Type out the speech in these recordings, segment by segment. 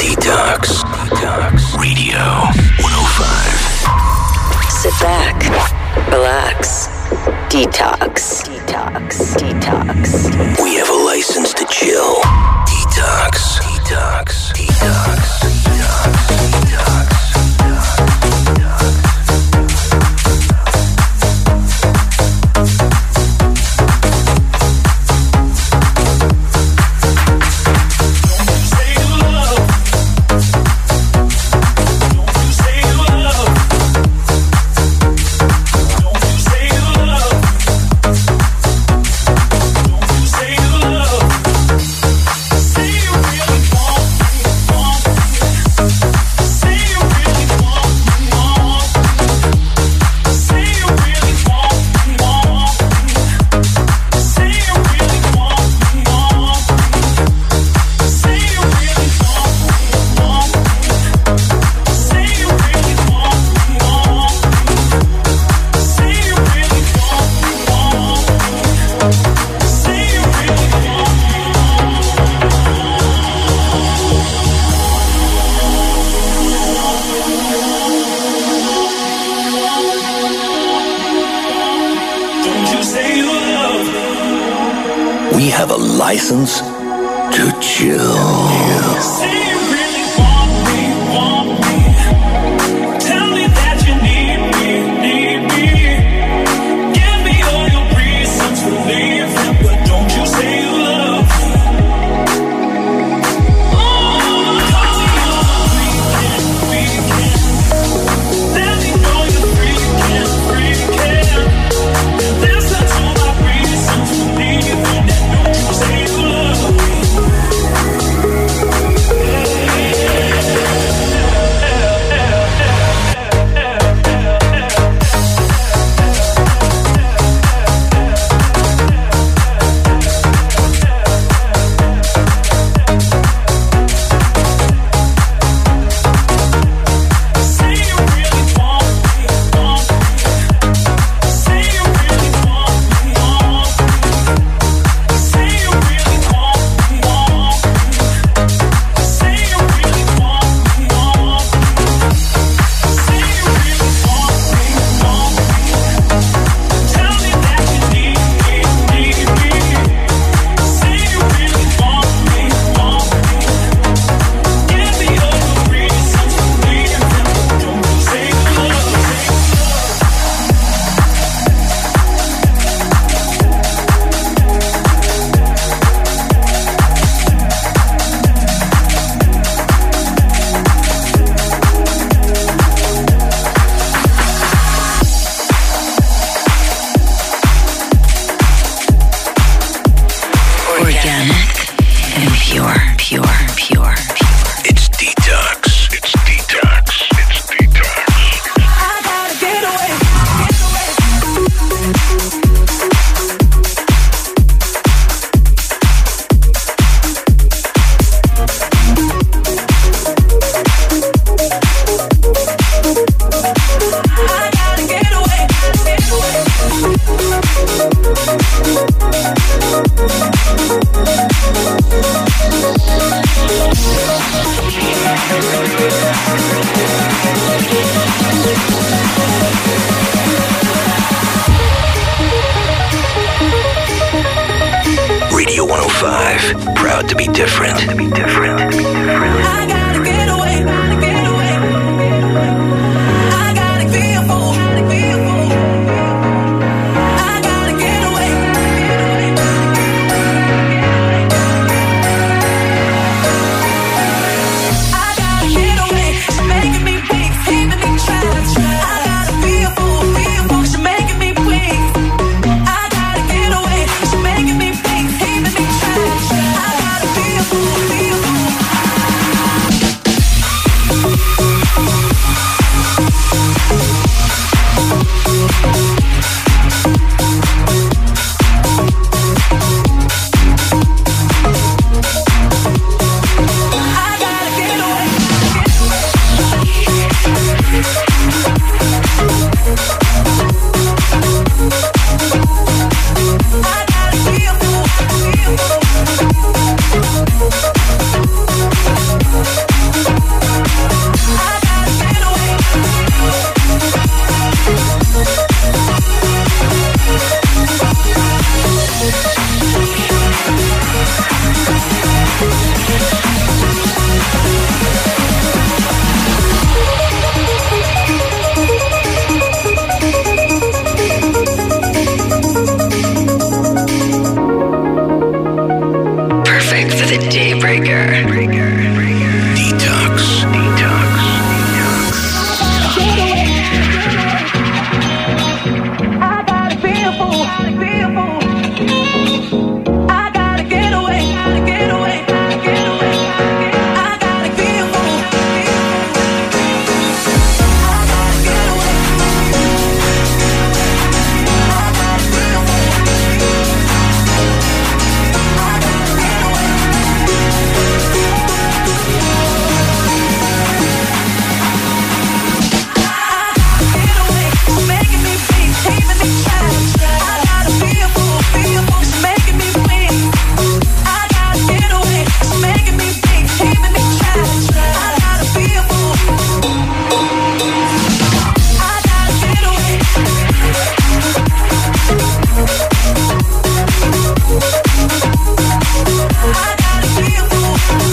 Detox. Radio 105. Sit back, relax, detox. We have a license to chill. Detox. We have a license to chill. Radio 105, proud to be different. I gotta get away. I gotta feel I gotta get away. I gotta get away. She's making me weak, keeping me trapped. I gotta feel she's making me weak. I gotta get away. She's making me weak, keeping me trapped. I gotta feel Perfect for the daybreaker. Detox. I gotta feel full. I gotta get away. I gotta feel full. I gotta get away. I gotta feel making me weak, keeping me trapped. I gotta feel full, she's making me weak. I gotta get away, she's making me weak, keeping me trapped. I gotta feel full. I gotta get away. I gotta feel full.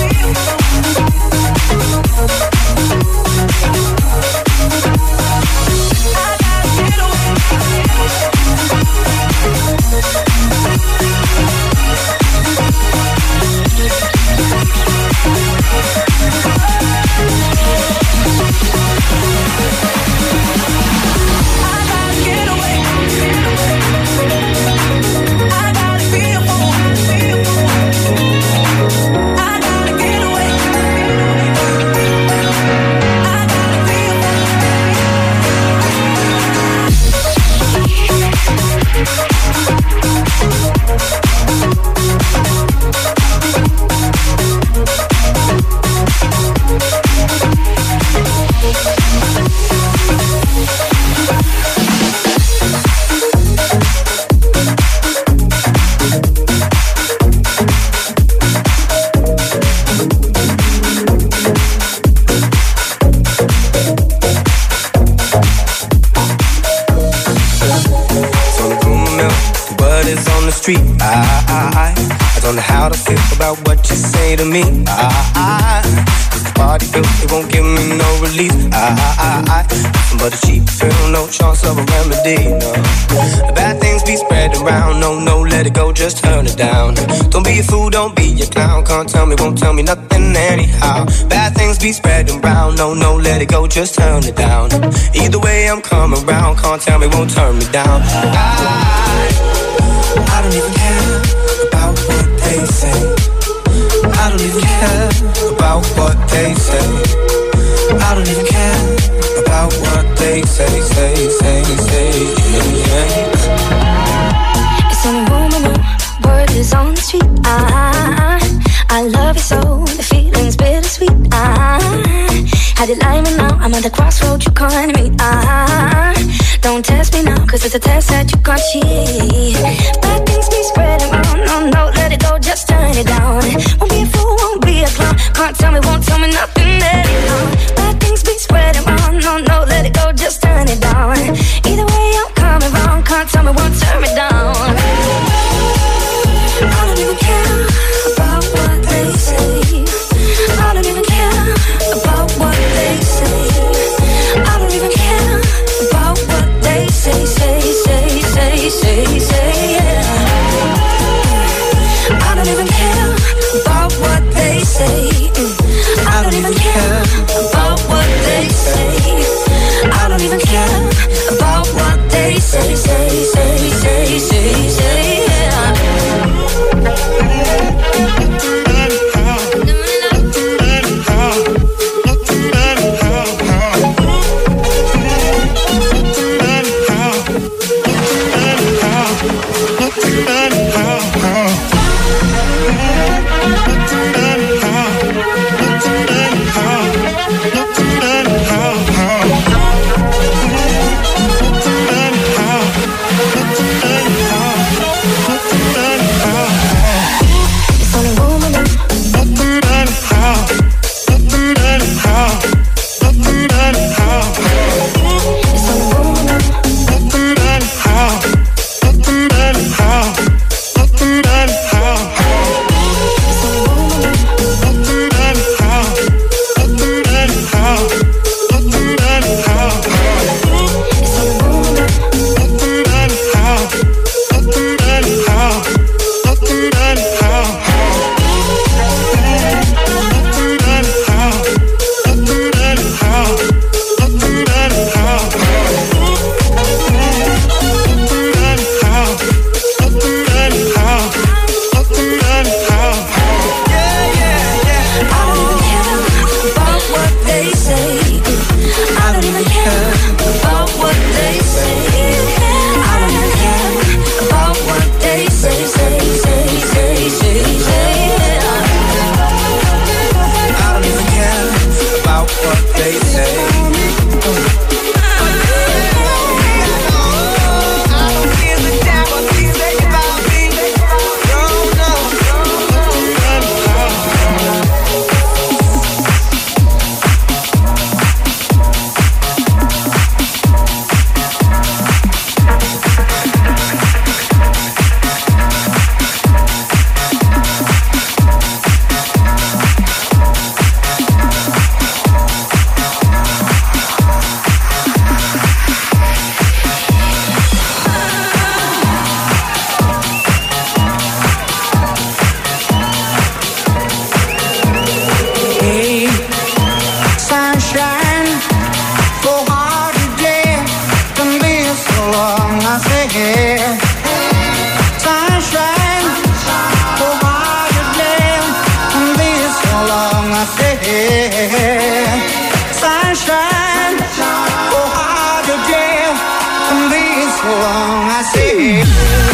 I don't know how to feel about what you say to me. Cause the party built, it won't give me no relief. But a cheap thrill, no chance of a remedy, no. Bad things be spread around, no, let it go, just turn it down. Don't be a fool, don't be a clown. Can't tell me, won't tell me nothing anyhow. Bad things be spread around, no, let it go, just turn it down. Either way I'm coming around, can't tell me, won't turn me down. I don't even care about what they say. I don't even care about what they say. I don't even care about what they say. Yeah. It's on the room and the word is on the street. I love you so, the feeling's bittersweet. Had it lying now, I'm at the crossroads, you can't meet. Don't test me now, cause it's a test that you can't cheat. Bad things be spreading around, no, let it go, just turn it down. Won't be a fool, won't be a clown. Can't tell me, won't tell me nothing anyhow. Bad things be spreading around, no, let it go, just turn it down. Either way I'm coming round, can't tell me, won't turn me down. I don't even care about what they say. I don't even care about what they say. I don't even care about what they say, yeah. I don't even care about what they say. Sunshine, oh how you dare and be so long. I say.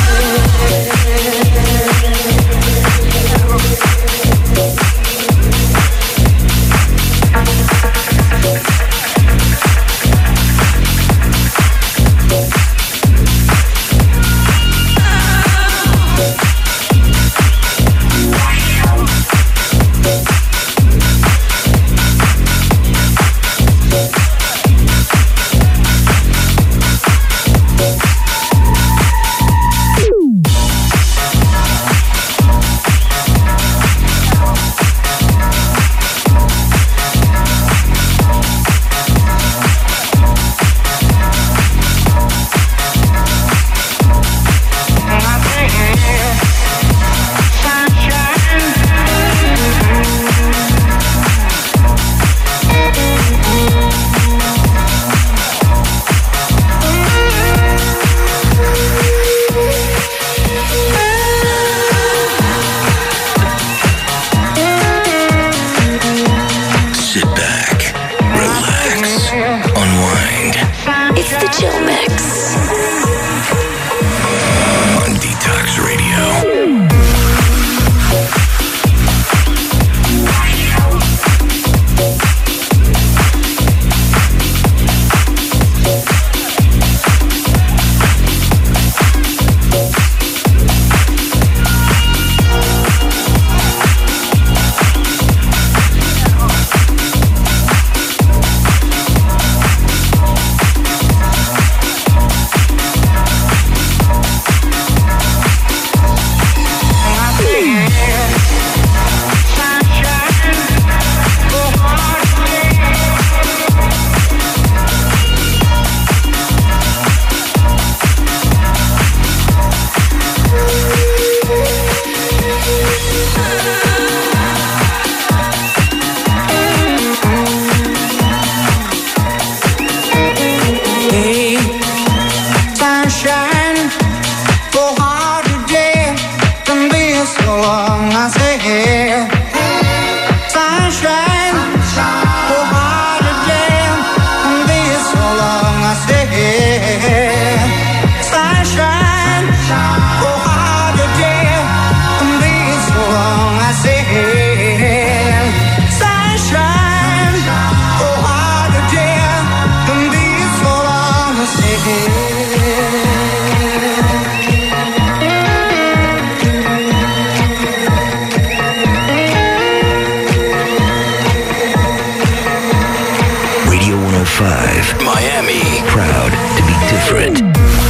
Miami, proud to be different.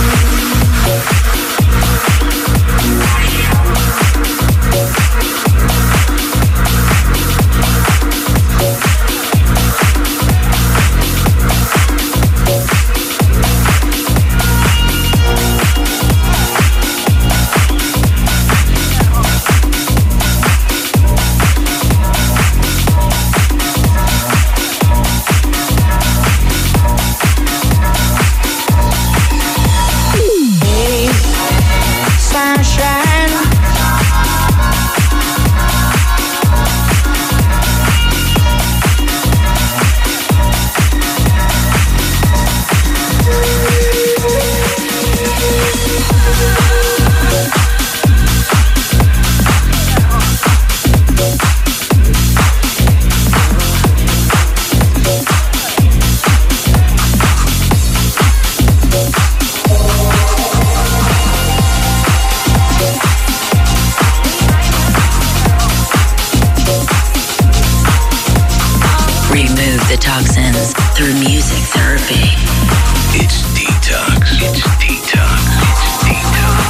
through music therapy. It's detox. It's detox. It's detox.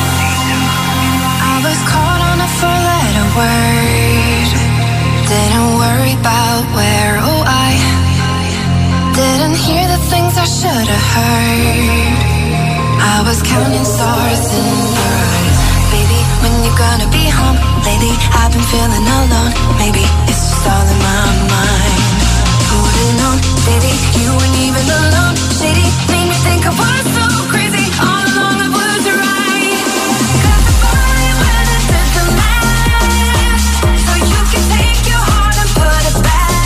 I was caught on a four-letter word. Didn't worry about where. Oh, I didn't hear the things I should have heard. I was counting stars in your eyes. Baby, when you gonna be home? Lately, I've been feeling alone. Maybe it's just all in my mind. Would've known, baby, you weren't even alone. Shady, made me think I was so crazy. All along I was right. Got the body when it did the math. So you can take your heart and put it back.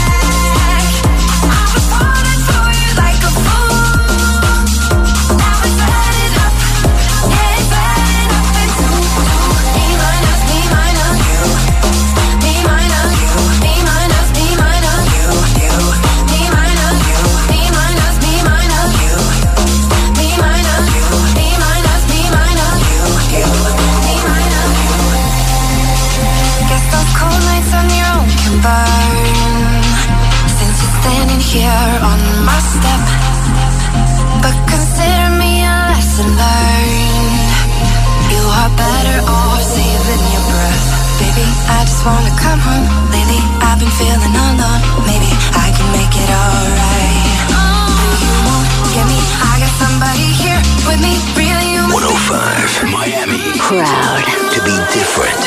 here on my step, but consider me a lesson learned. You are better off saving your breath. Baby, I just wanna come home. Lately, I've been feeling alone. Maybe I can make it alright. You won't get me. I got somebody here with me. Really, you 105 Miami. Proud to be different.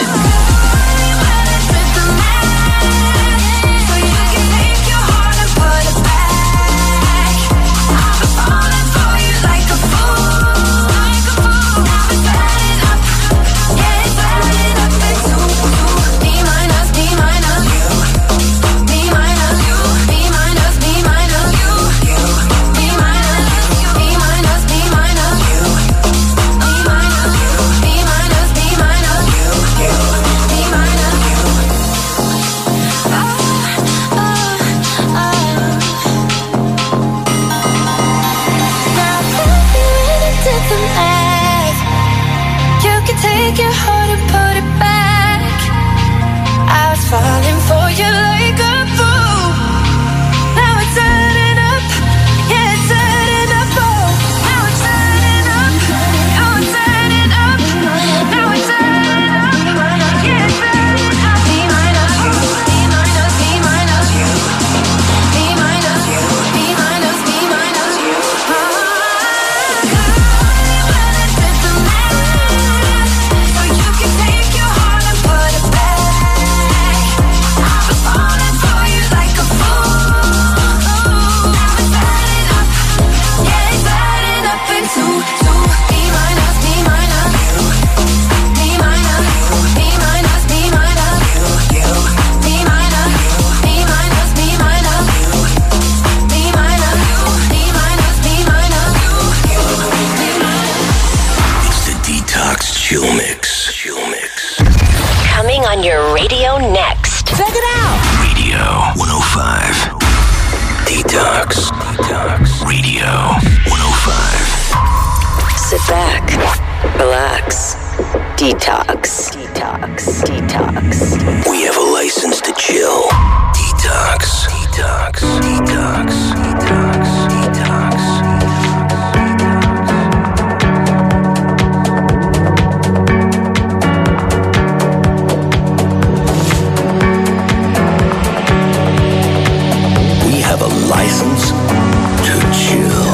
Take your heart and put it back. I was falling for you like a fool. Now it's adding up. Yeah, it's adding up. Oh, now it's adding up. Now it's adding up. Now it's adding up. Yeah, it's adding up. B minus you. B minus. B minus you. B minus you. B minus. B minus you. Chill Mix. Chill Mix. coming on your radio next. Check it out. Radio 105. Detox. Detox. Radio 105. Sit back, relax, detox, detox, detox. We have a license to chill. Detox. Detox. Detox. Detox. Detox. We have a license to chill.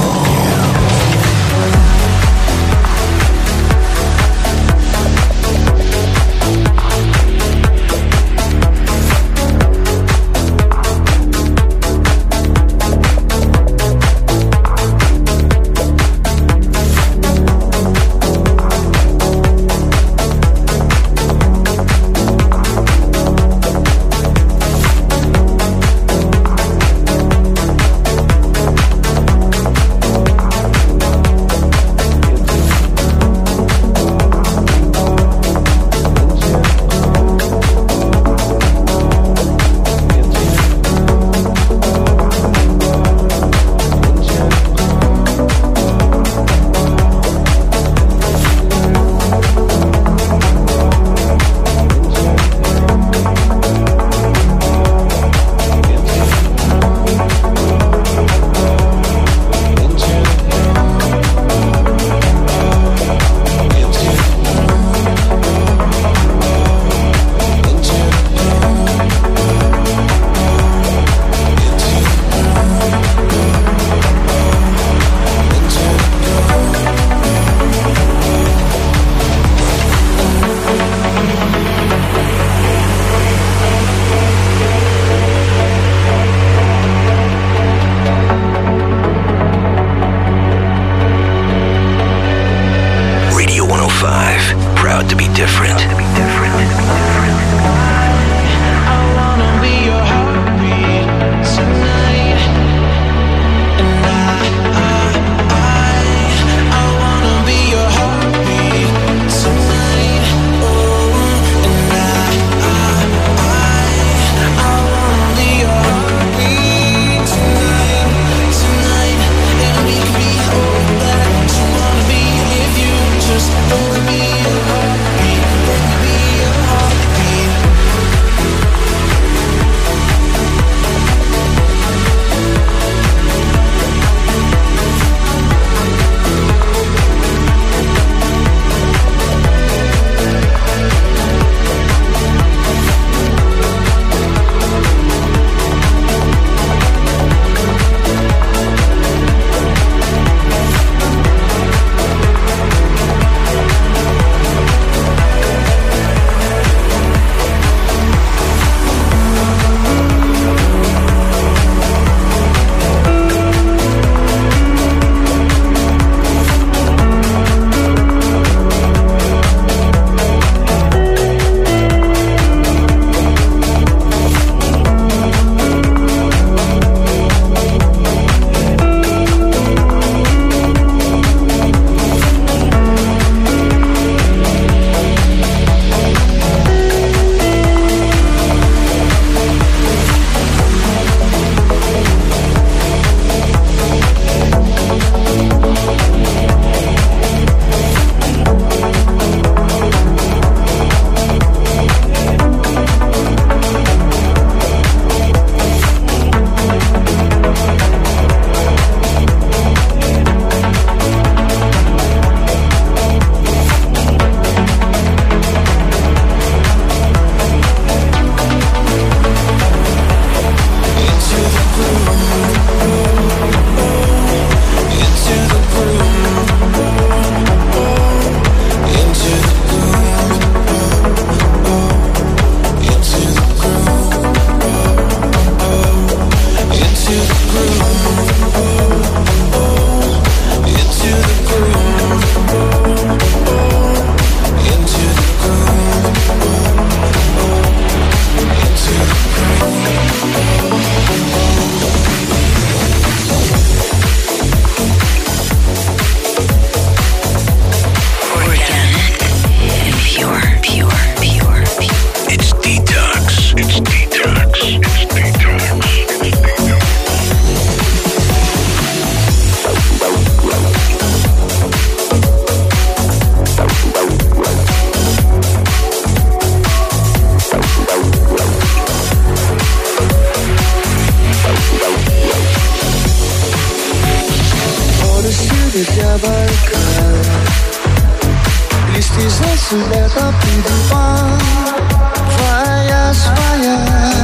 тебя Байкал. Листы засулета придумал, твоя своя.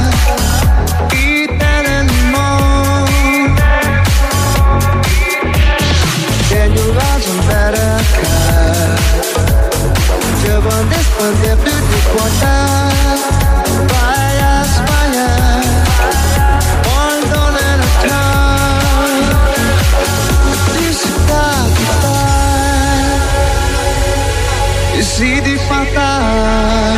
И теренмон, день разом берега. Деван десподе плюди квота, твоя своя. One dollar a time. This is si di fatal,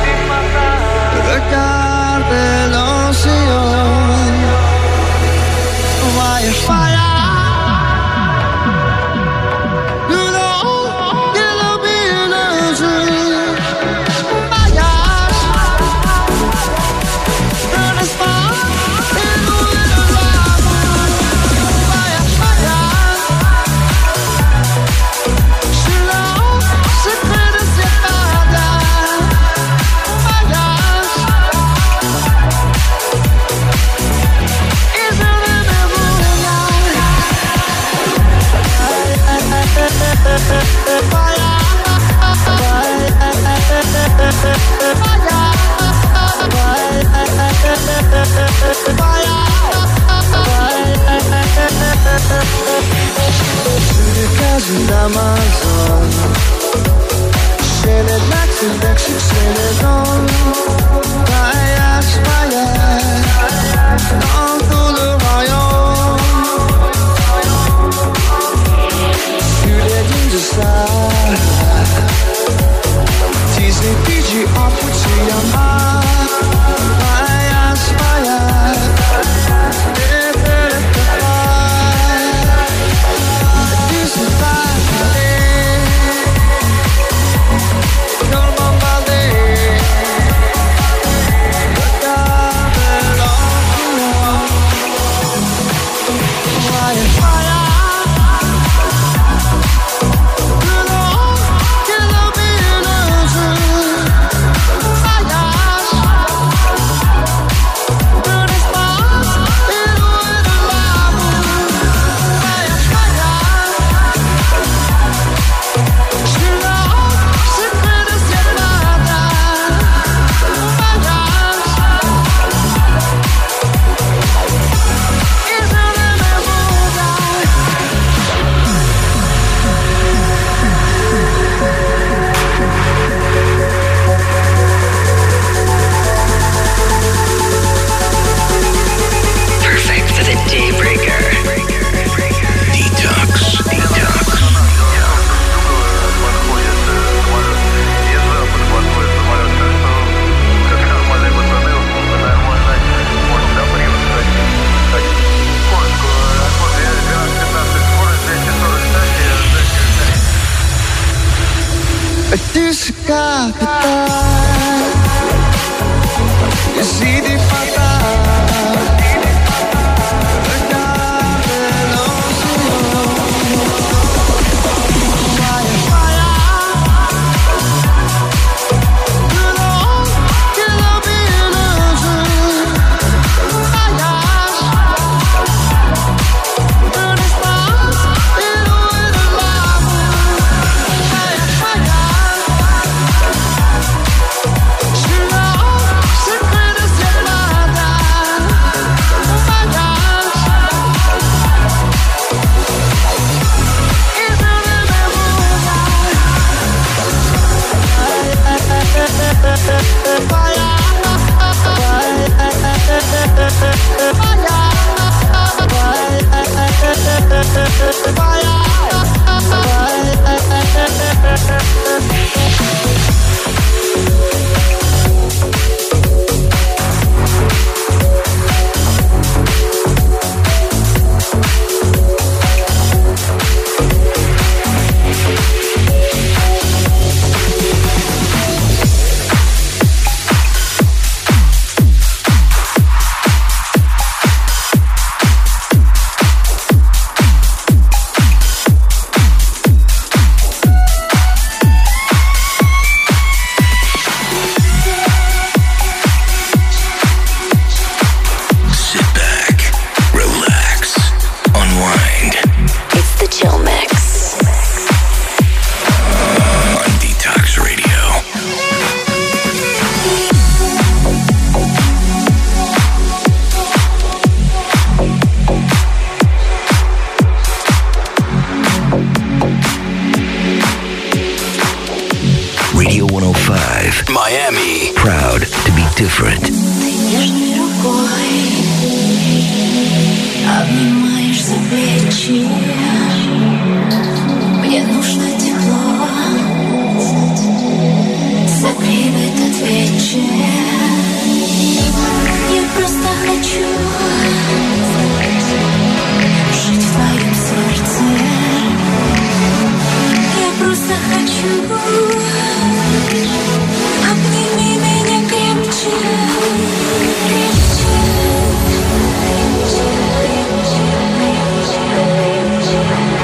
regarde l'océan, why fire? You know, you'll be in a dream. My eyes, burn as far, in the love. Fire, fire. Sulle case d'Amazon, scene d'axe, d'axe, scene d'on, Spagna, dans tout le royaume. Sur les dunes de Sahara, Disney, Fiji, en Fujiyama, Spagna, Miami. Proud to be different. Ты нежной рукой обнимаешь за плечи. Мне нужно тепло, согрей в этот вечер. Я просто хочу жить в твоем сердце. Я просто хочу. Обними меня крепче, крепче, крепче, крепче, крепче.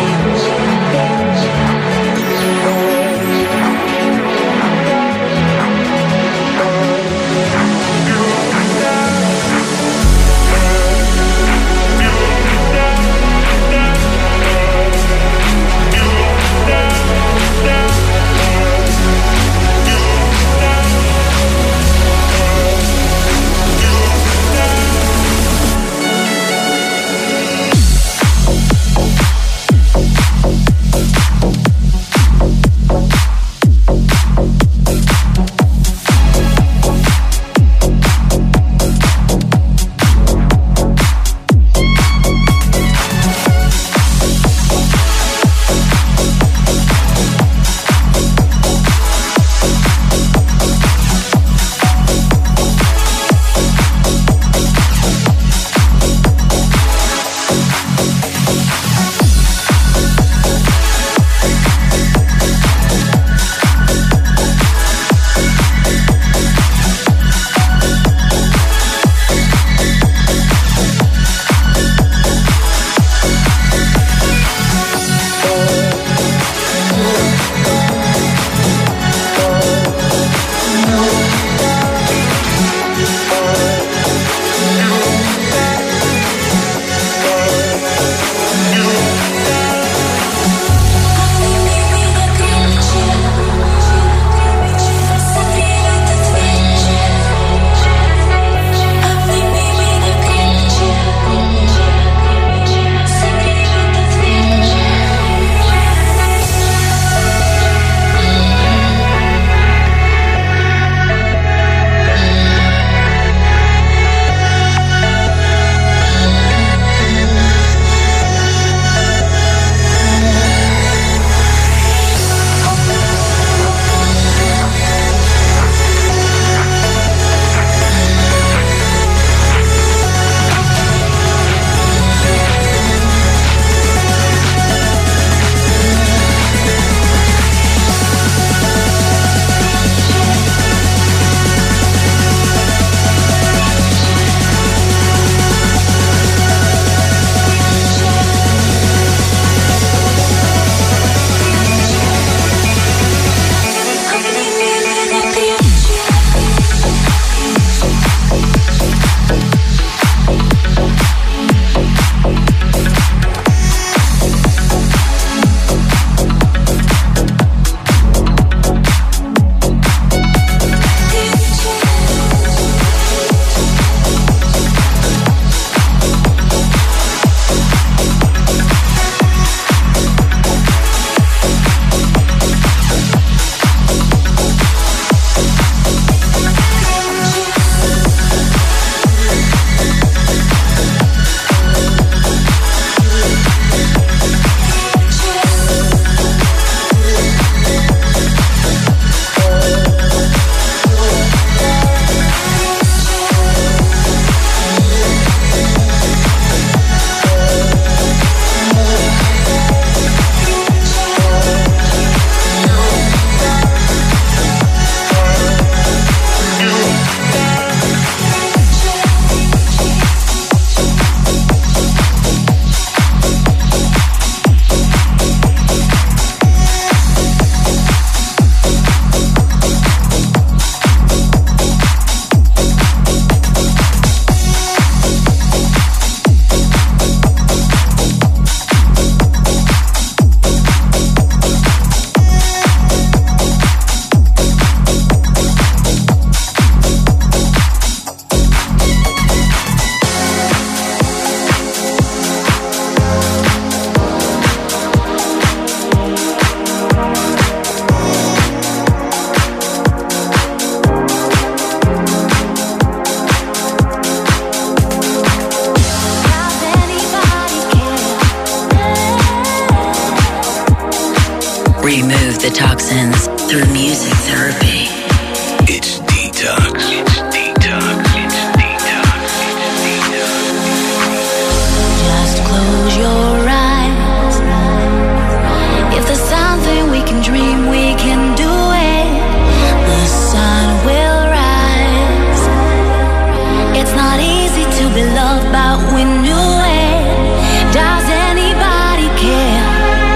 neurotoxins through music therapy. It's Detox. It's Detox. It's Detox. It's Detox. Just close your eyes. If there's something we can dream, we can do it. The sun will rise. It's not easy to be loved, but we knew it. Does anybody care?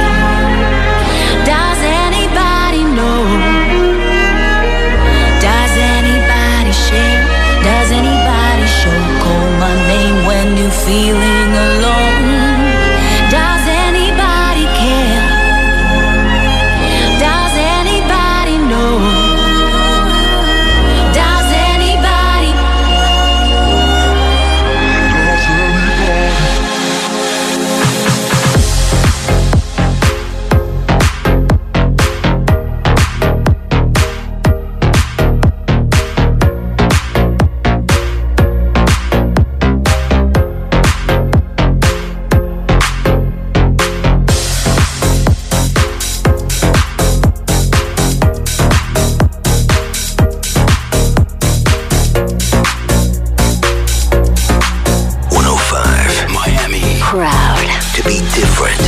Does anybody know? Does anybody share? Does anybody show? Call my name when you're feeling alone. Does anybody care? Does anybody know? Does anybody? Miami. Proud To be different.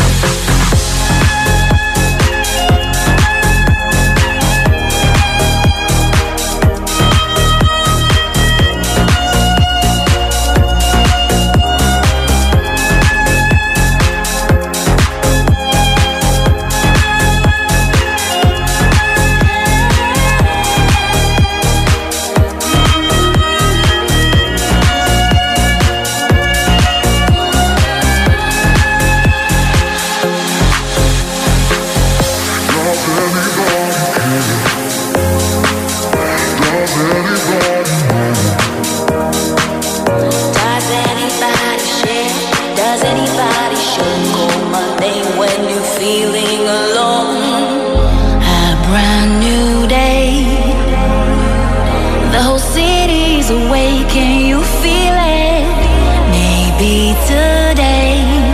Does anybody share? Does anybody show? Call my name when you're feeling alone. A brand new day. The whole city's awake. Can you feel it? Maybe today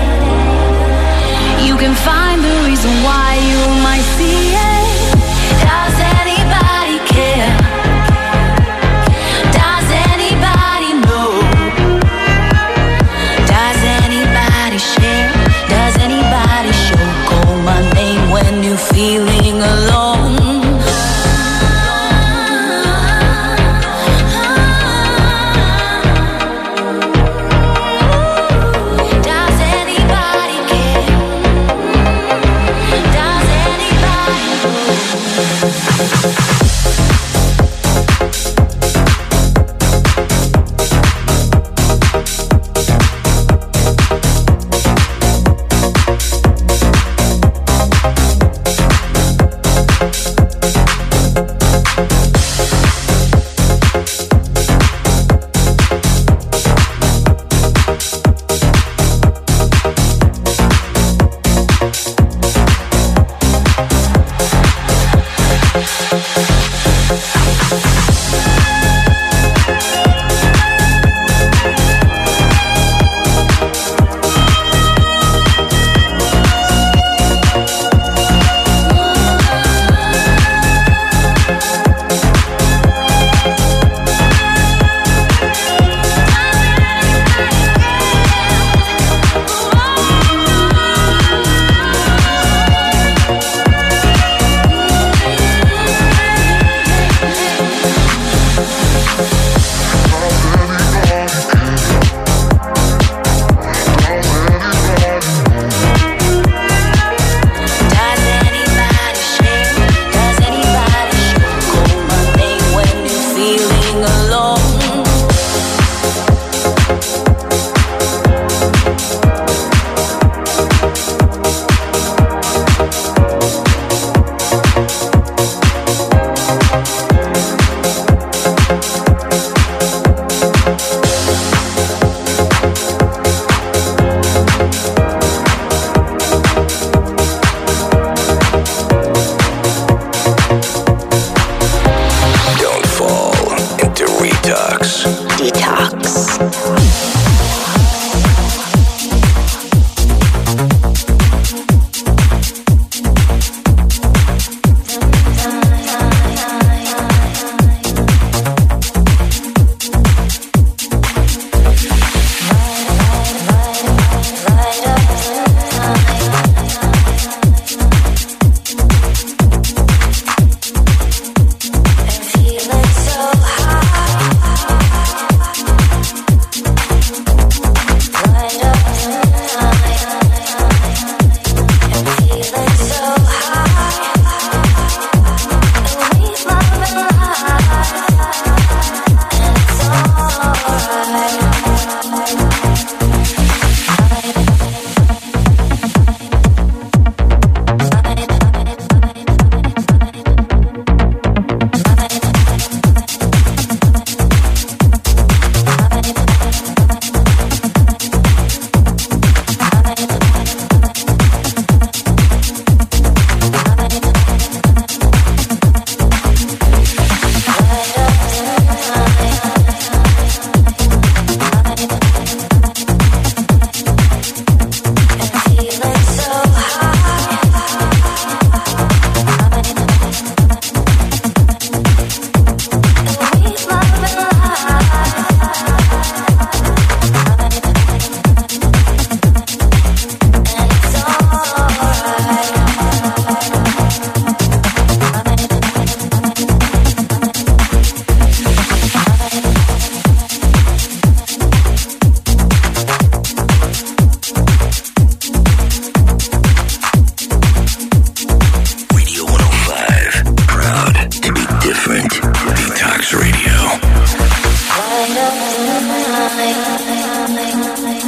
you can find the reason why you might see it. Does anybody care? Does anybody know? Does anybody share? Does anybody show? Call my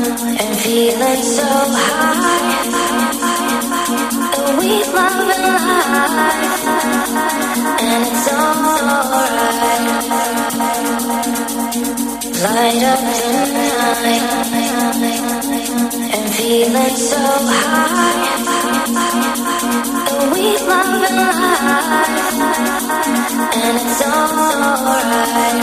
and feeling so high. We love and life, and it's alright. Light up the night, and feeling so high. We love and life, and it's alright.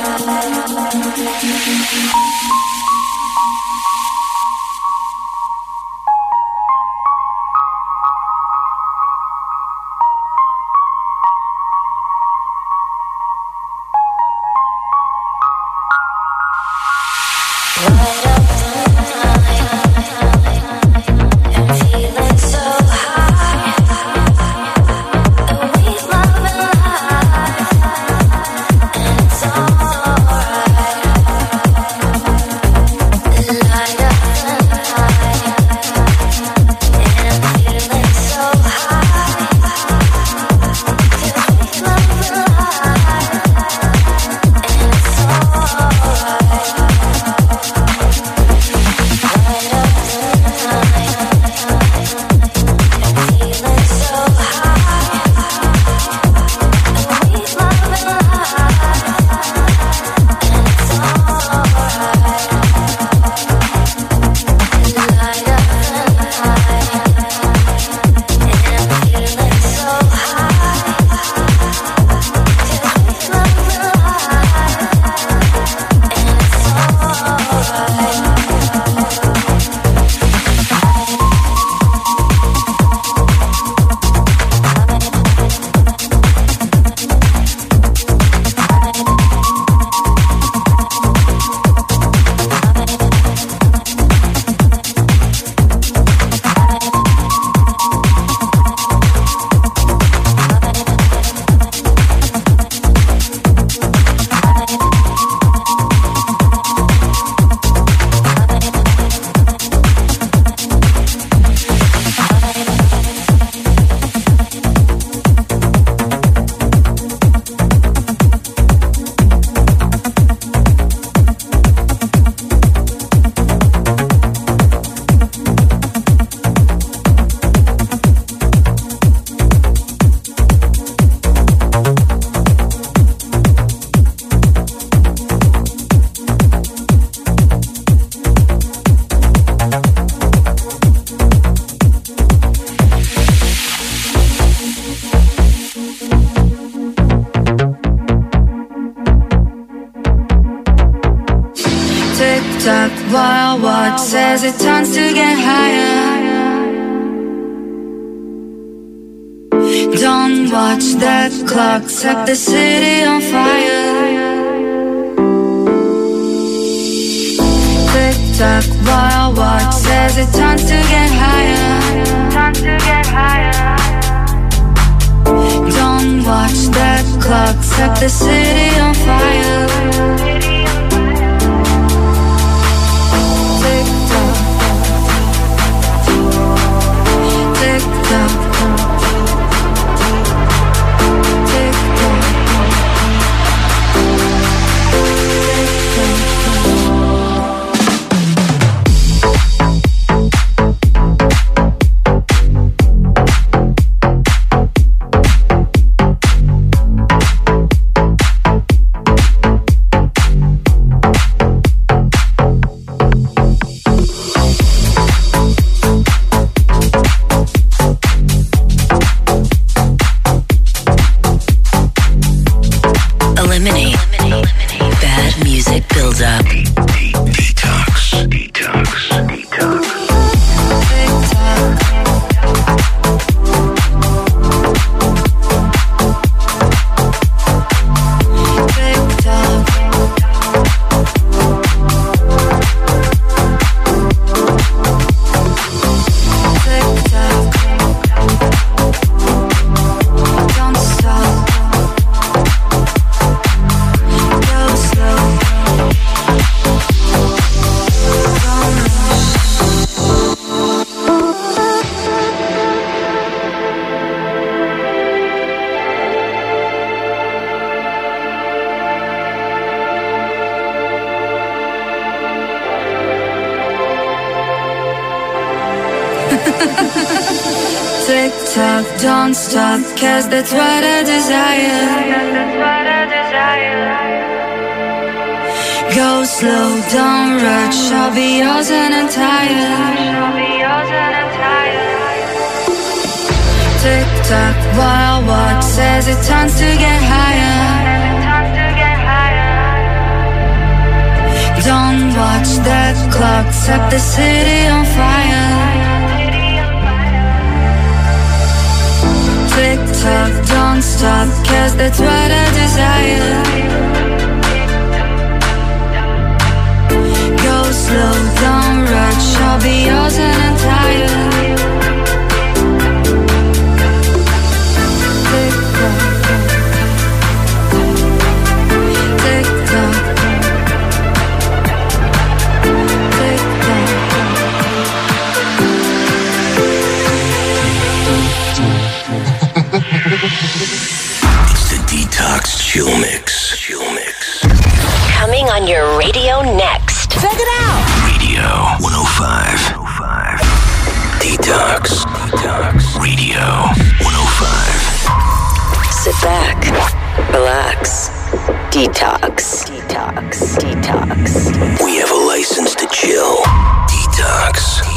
While watch says it turns to get higher. Don't watch that clock set the city on fire. Tick tock while watch says it turns to get higher. Don't watch that clock set the city on fire. Tick tock, don't stop, 'cause that's what I desire. Go slow, don't rush, I'll be yours and entire. Tick tock, wild watch says it turns to get higher. Don't watch that clock, set the city on fire. Tick tock, don't stop, 'cause that's what I desire. Go slow, don't rush, I'll be yours and entire. Tick tock, tick tock, tick tock. It's the Detox Chill Mix. Coming on your radio next. Check it out. Radio 105. Detox. Radio 105. Sit back, relax, detox. We have a license to chill. Detox.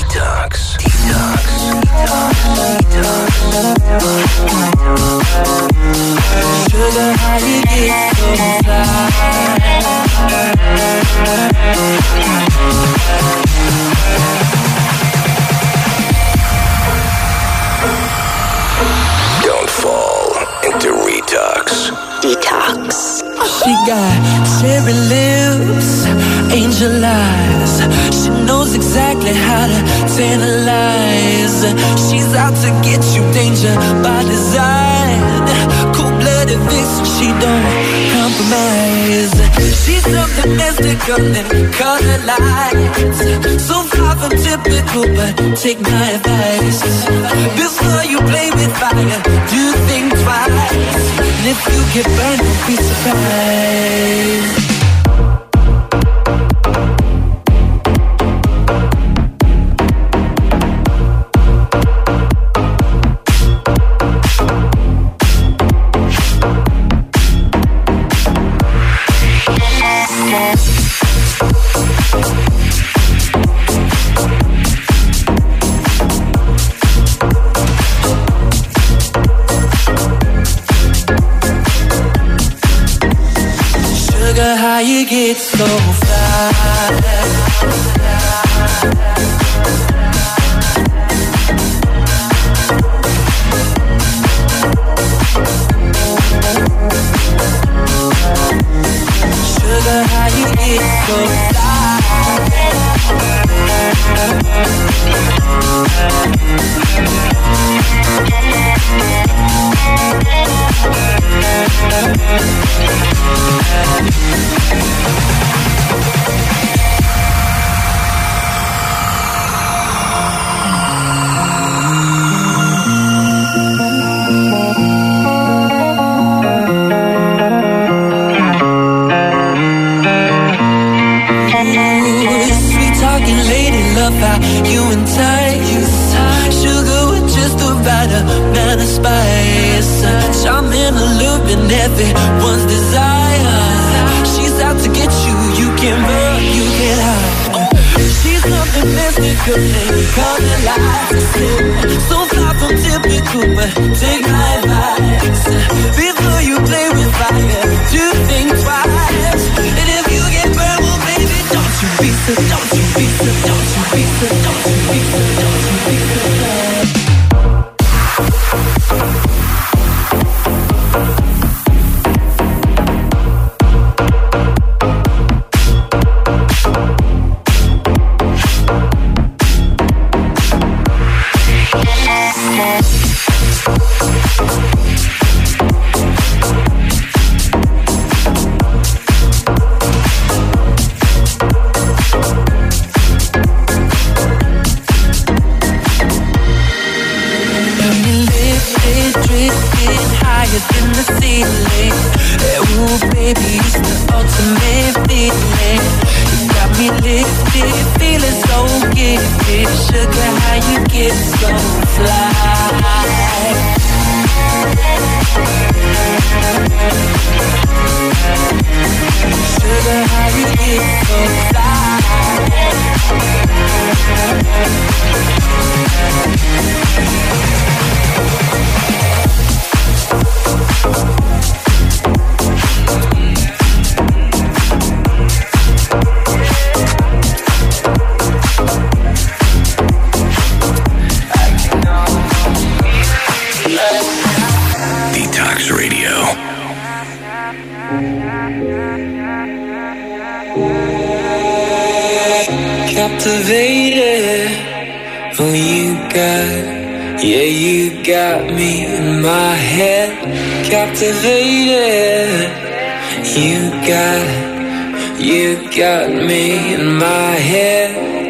Sugar, how you get so Don't fall into detox. She got cherry lips, angel eyes. She knows exactly how to tantalize. She's out to get you, danger by design. Cold-blooded vixen, she don't compromise. She's something mystical and color lights. So far from typical, but take my advice. Before you play with fire, do think twice. And if you get burned, don't be surprised. How you get so fly? Sugar, how you get so how you entice. Sugar with just the right amount of spice. Charming, alluring, everyone's desire. She's out to get you, you can run, you can hide. She's something mystical and color lights. So far from typical, but take my advice. Before you play with fire, do think twice. And if you get burned, well baby, don't you be so, don't you be so, don't you be so, don't you be so, don't you be so bad. get it? Sugar, how you get so fly? Sugar, how you get so fly? Detox Radio. Captivated, oh you got, yeah you got me in my head. Captivated, you got me in my head.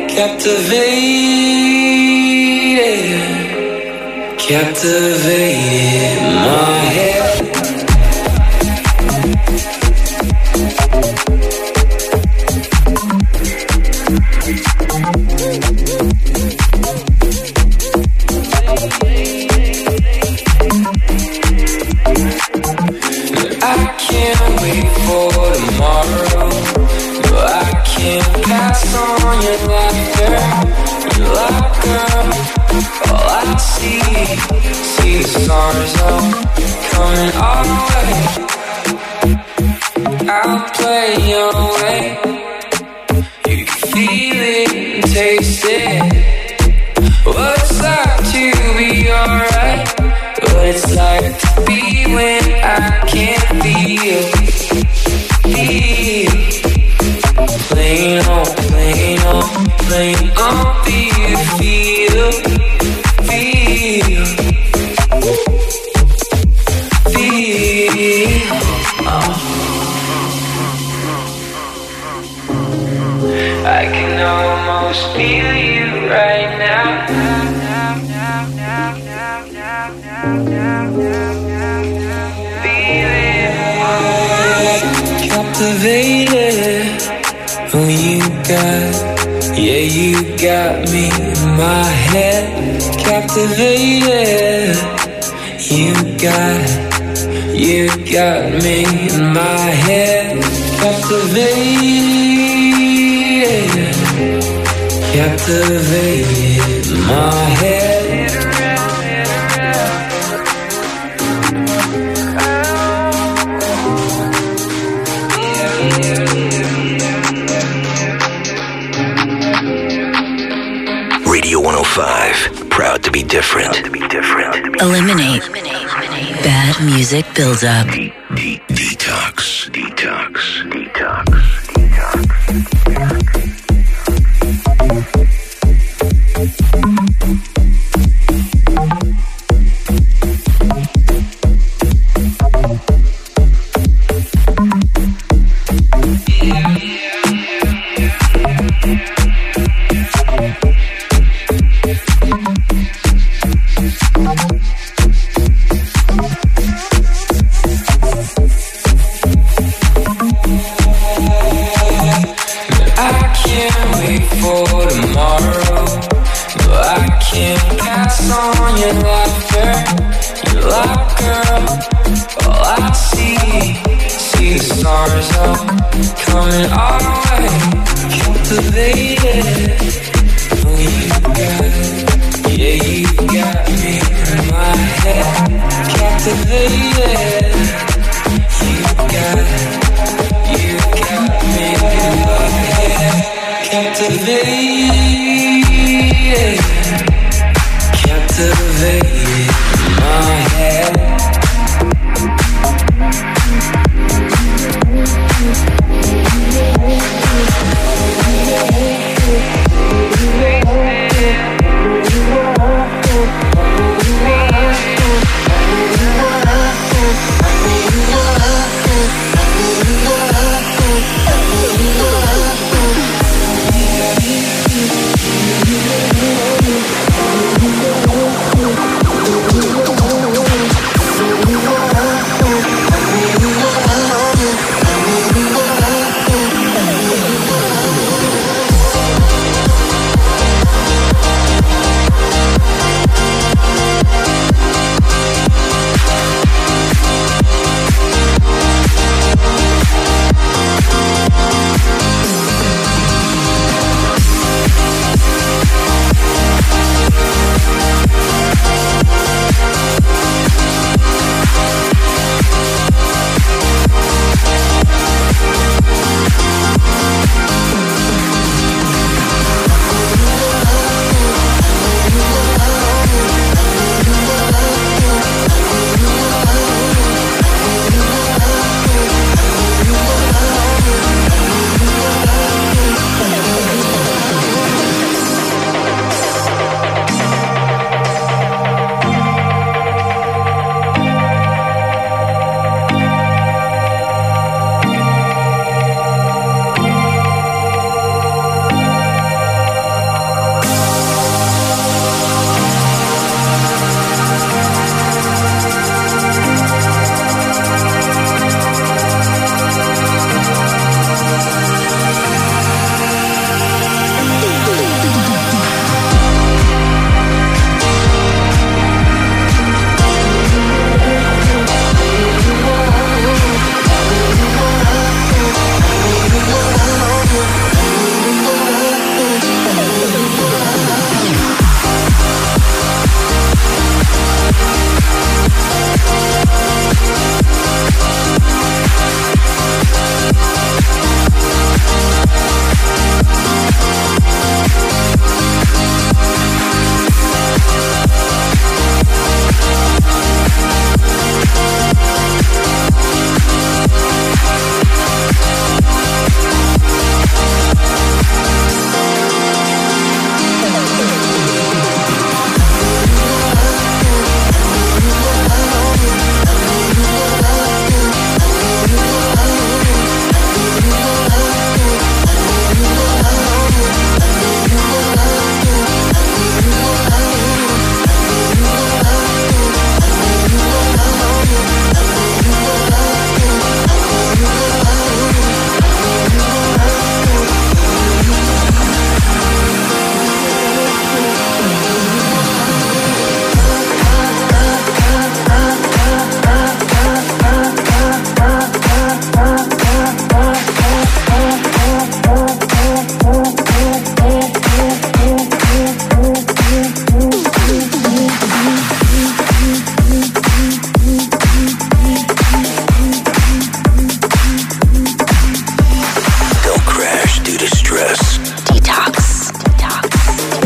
Captivated in my head. I can't wait for tomorrow, but I can't pass on your laughter. Your laughter, all I see the stars all coming our way. I'll play your way. You can feel it and taste it. What it's like to be alright. What it's like to be when I can't feel. Plain on, plain on, plain on, feel. I can almost feel you right now. Captivated, oh you got, yeah you got me in my head. Captivated, you got me in my head. Captivated in my head. Radio 105, proud to be different. Eliminate bad music buildup. Detox.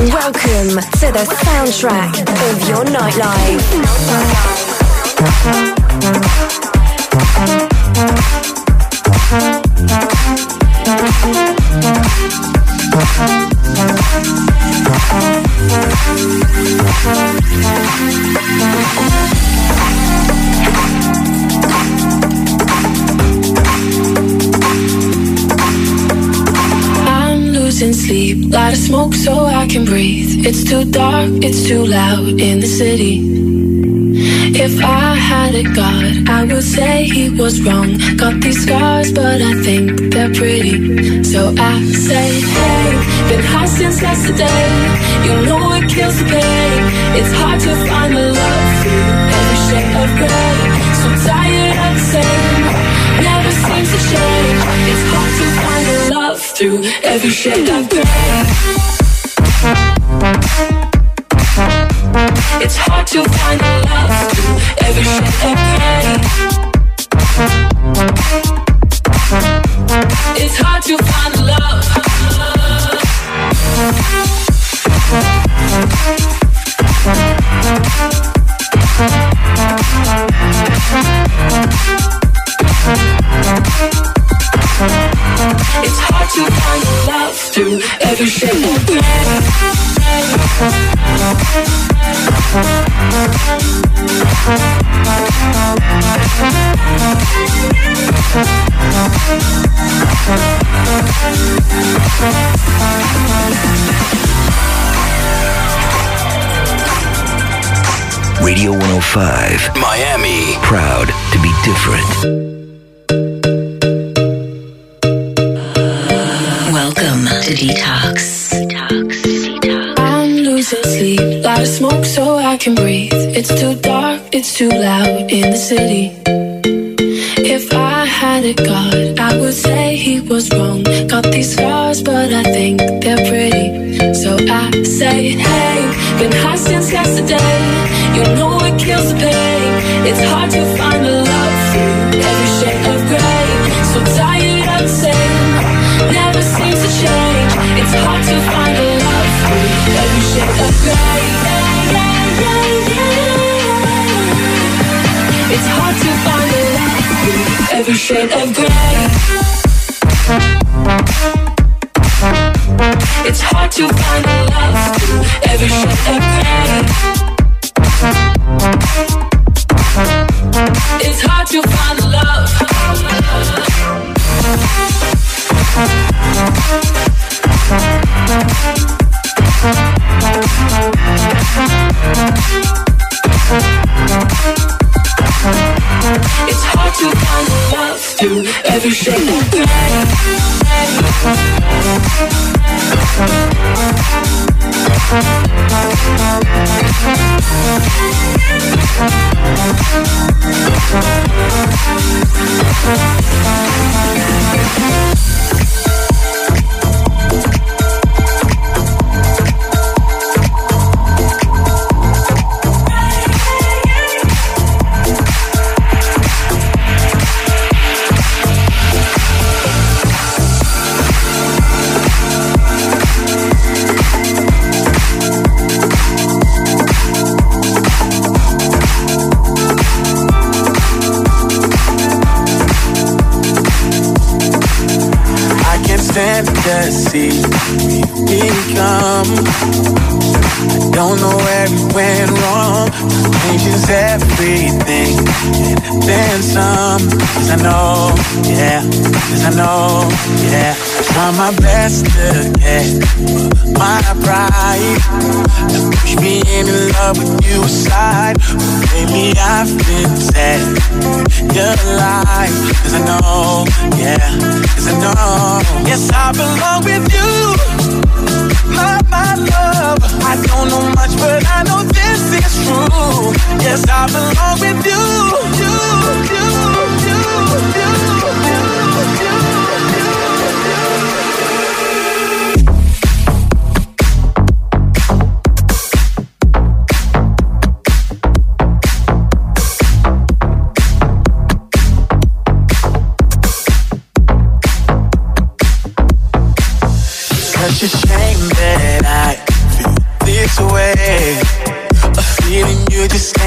Welcome to the soundtrack of your nightlife. Losing sleep, light a smoke so I can breathe. It's too dark, it's too loud in the city. If I had a god, I would say he was wrong. Got these scars, but I think they're pretty. So I say, hey, been high since yesterday. You know it kills the pain. It's hard to find the love through every shade of gray. So tired of the same, never seems to change. It's hard to find the love through every shade of gray. It's hard to find the love through every shade of gray. It's hard to find the love. It's hard to find the love through every shade of gray. Radio 105, Miami. Proud to be different. Welcome to Detox. I'm losing sleep, light a smoke so I can breathe. It's too dark, it's too loud in the city. If I had a god, I would say he was wrong. Got these scars, but I think they're pretty. So I say, hey, been high since yesterday. You know it kills the pain. It's hard to find the love through every shade of gray. So tired of the same, never seems to change. It's hard to find the love through every shade of gray. It's hard to find the love through every shade of gray. It's hard to find the love through every shade of gray. It's hard to find the love. It's hard to find the love through every shade of gray. To see me come. I don't know where it went wrong. Changes everything and then some. 'Cause I know, yeah. 'Cause I know, yeah. I try my best to get my pride to push me into love with you aside. But lately I've been sad. You're alive. 'Cause I know, yeah. 'Cause I know, yes, I belong with you. My love, I don't know much, but I know this is true. Yes, I belong with you. Such a shame that I feel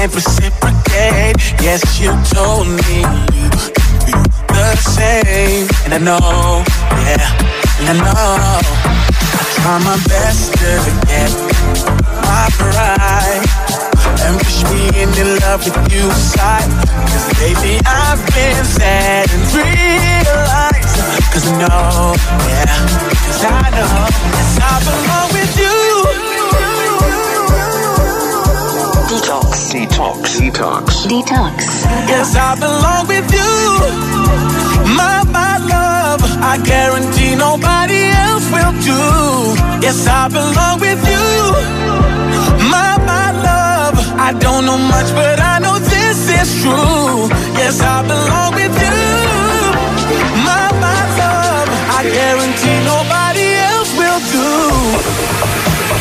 can't reciprocate. Yes, you told me you feel the same. And I know, yeah, and I know I try my best to forget my pride and push me into love with you aside. Cause lately I've been sad and realized. Cause I know, yeah, cause I know, yes, I belong with you. Detox. Detox. Detox. Detox. Yes, I belong with you. My love, I guarantee nobody else will do. Yes, I belong with you. My love, I don't know much, but I know this is true. Yes, I belong with you. My love, I guarantee nobody else will do.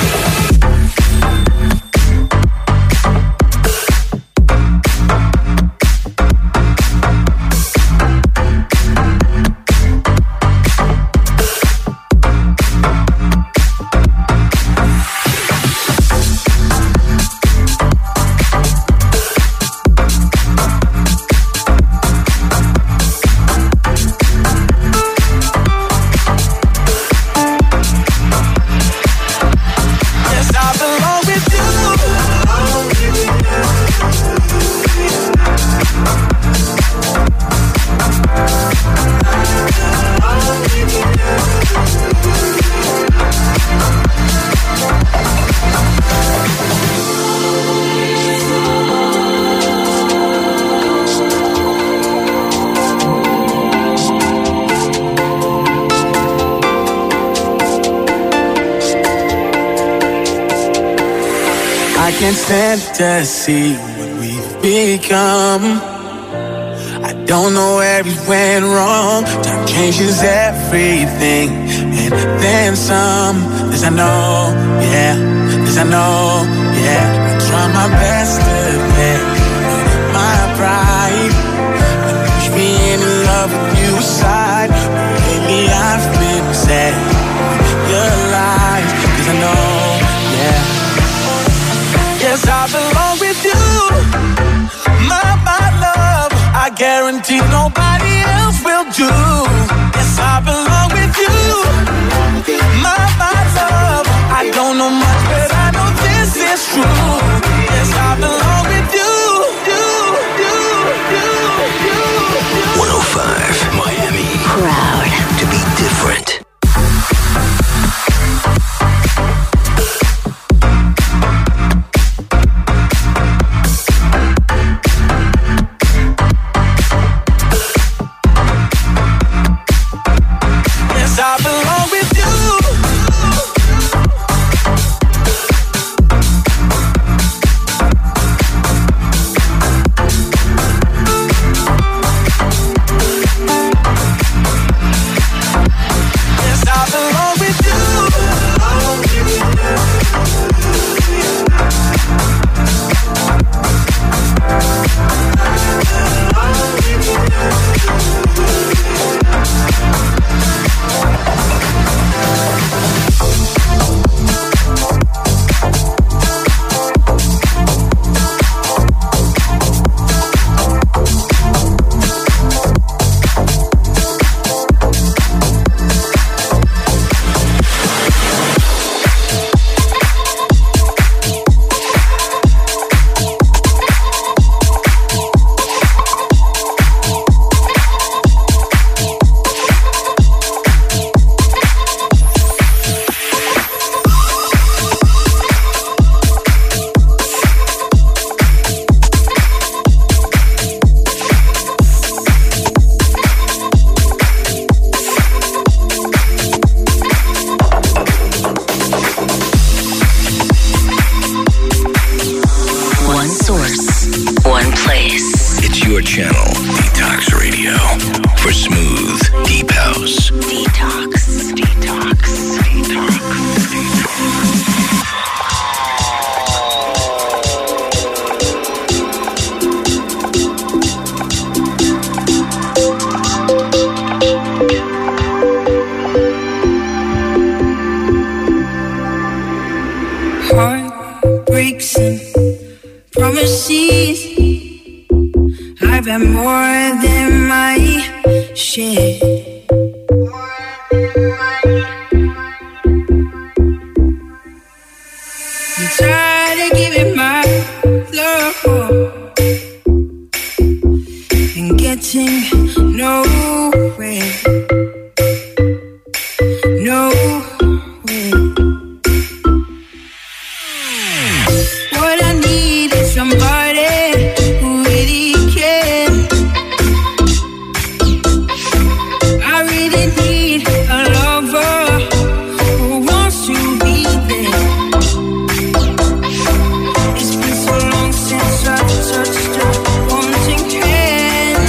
Can't stand to see what we've become. I don't know where we went wrong. Time changes everything, and then some. This I know, yeah. This I know, yeah. I try my best to get my pride and push me into love with you aside. But lately I've been sad. Your lies, 'cause I know, yeah. Yes, I belong with you. My love, I guarantee nobody else will do. Yes, I belong with you. My love, I don't know much, but I know this is true. Yes, I belong with you. 105 Miami. Proud to be different. breaks and promises. I've had more than my share. I'm tired of giving my love and getting nowhere. What I need is somebody who really cares. I really need a lover who wants to be there. It's been so long since I've touched a wanting hand.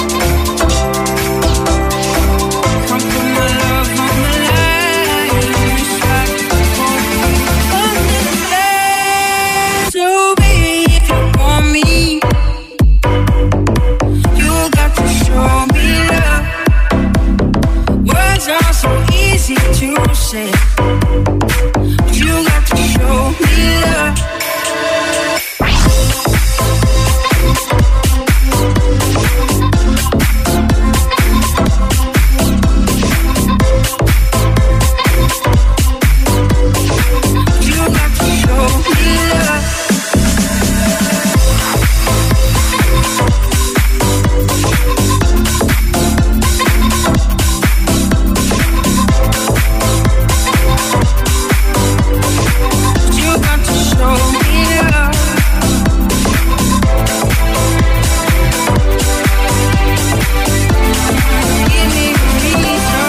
Come put my love on the line. So baby, if you want me, you got to show me love. Words are so easy to say, but you got to show me love. You got to show me love. You got to show me love. Give me a reason.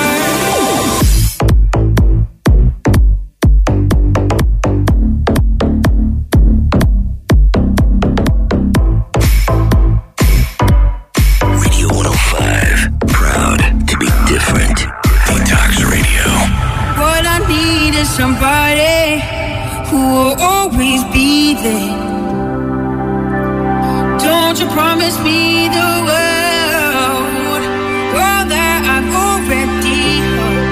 Radio 105. Proud to be different. Detox Radio. What I need is somebody who will always be there. Don't you promise me the world, all that I've already heard.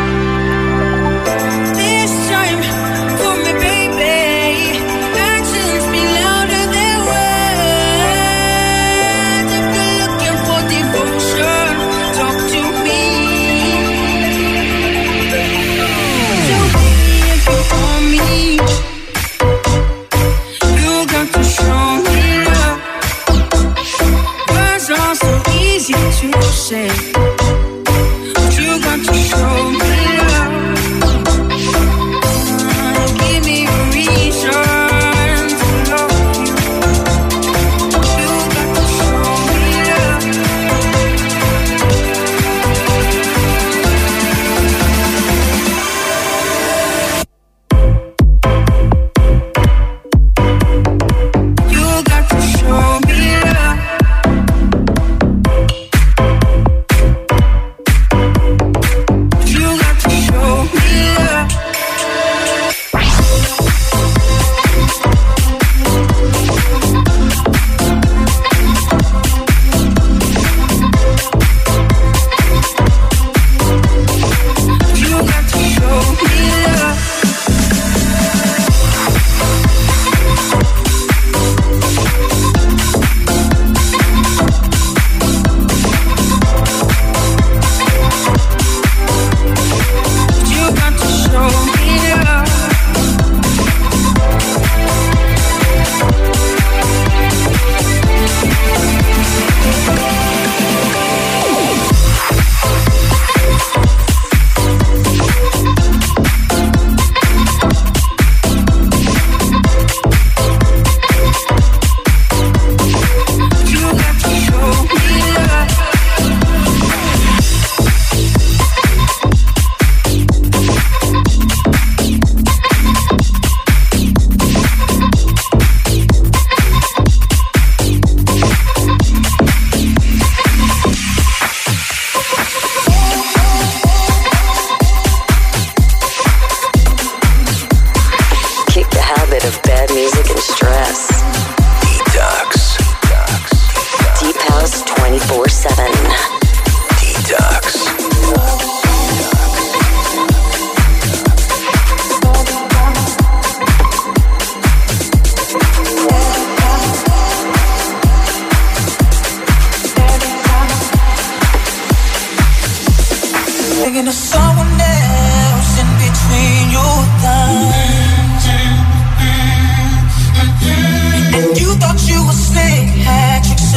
This time for me, baby. Actions speak louder than words. If you're looking for devotion, talk to me. So baby, if you want me, you got to show me love. Words are so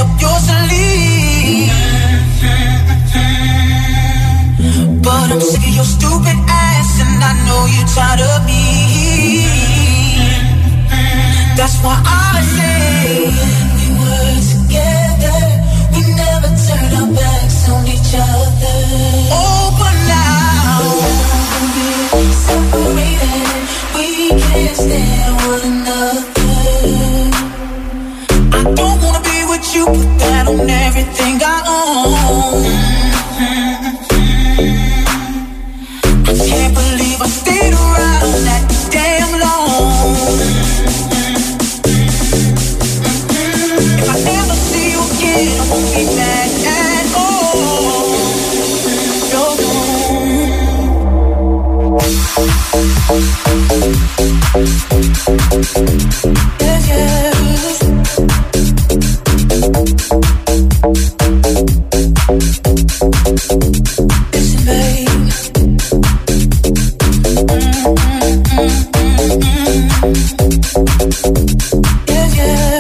up your sleeve. But I'm sick of your stupid ass, and I know you're tired of me. That's why I say when we were together, we never turned our backs on each other. Oh, but now we're separated, we can't stand one another. I don't wanna be with you, put that on everything I own. I can't believe I stayed around that damn long. If I never see you again, I won't be mad at all. No, yeah, yeah. Listen, babe. Yeah, yeah.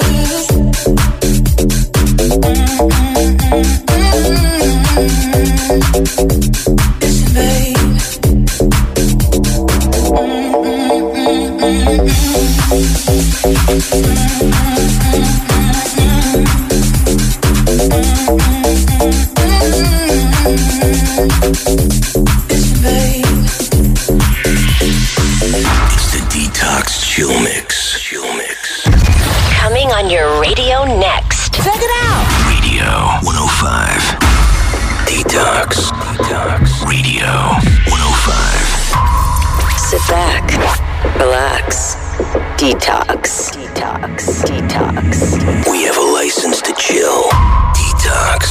Listen, babe. It's the Detox Chill Mix. Coming on your radio next. Check it out. Radio 105. Detox. Radio 105. Sit back, relax, detox. We have a license to chill. Detox.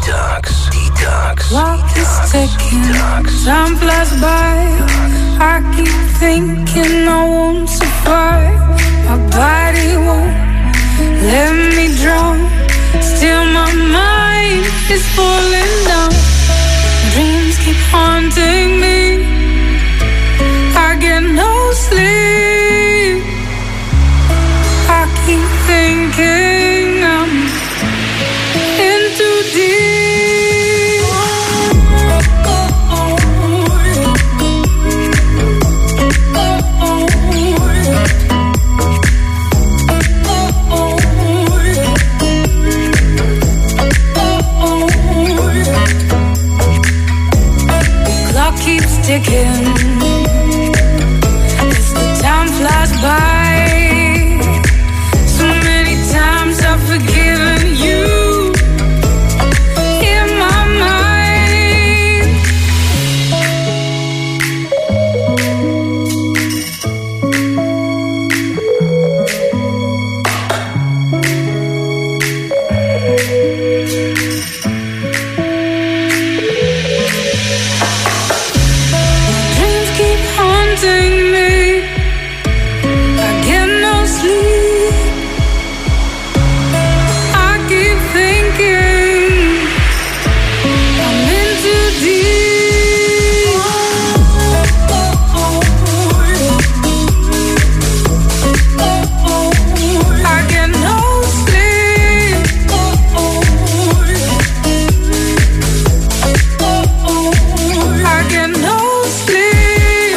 Clock is ticking, time flies by. I keep thinking I won't survive. My body won't let me drown. Still my mind is falling down. Dreams keep haunting me. I get no sleep. I keep thinking I'm in too deep. Clock keeps ticking as the time flies by. So many times I've forgiven you in my mind. Dreams keep haunting me. I get no sleep. I keep thinking I'm in too deep. I get no sleep. I get no sleep.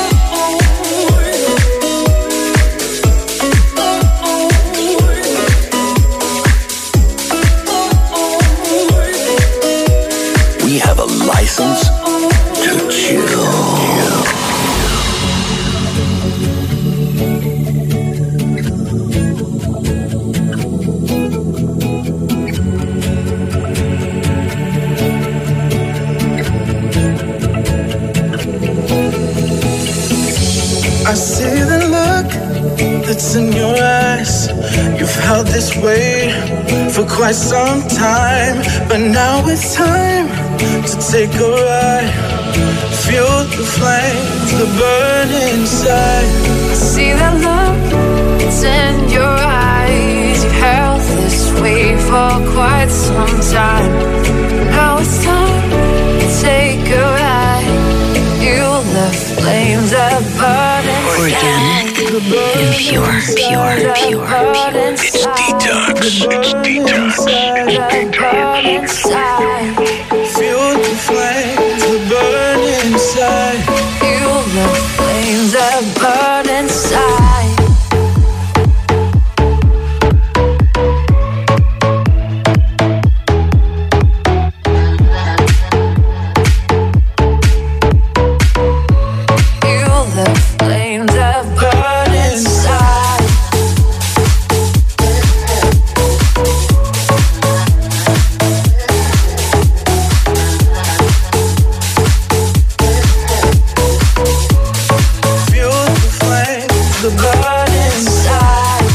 We have a license to chill. I see the look that's in your eyes. You've held this way for quite some time, but now it's time to take a ride. Feel the flames that burn inside. I see that look, it's in your eyes. You've held this way for quite some time. Now it's time to take a ride. You left flames that burn inside. Organic and pure. It's Detox. Detox. Feel the flames that burn inside. Feel the flames that burn inside. Feel the flames that burn inside. Feel the flames that burn Inside.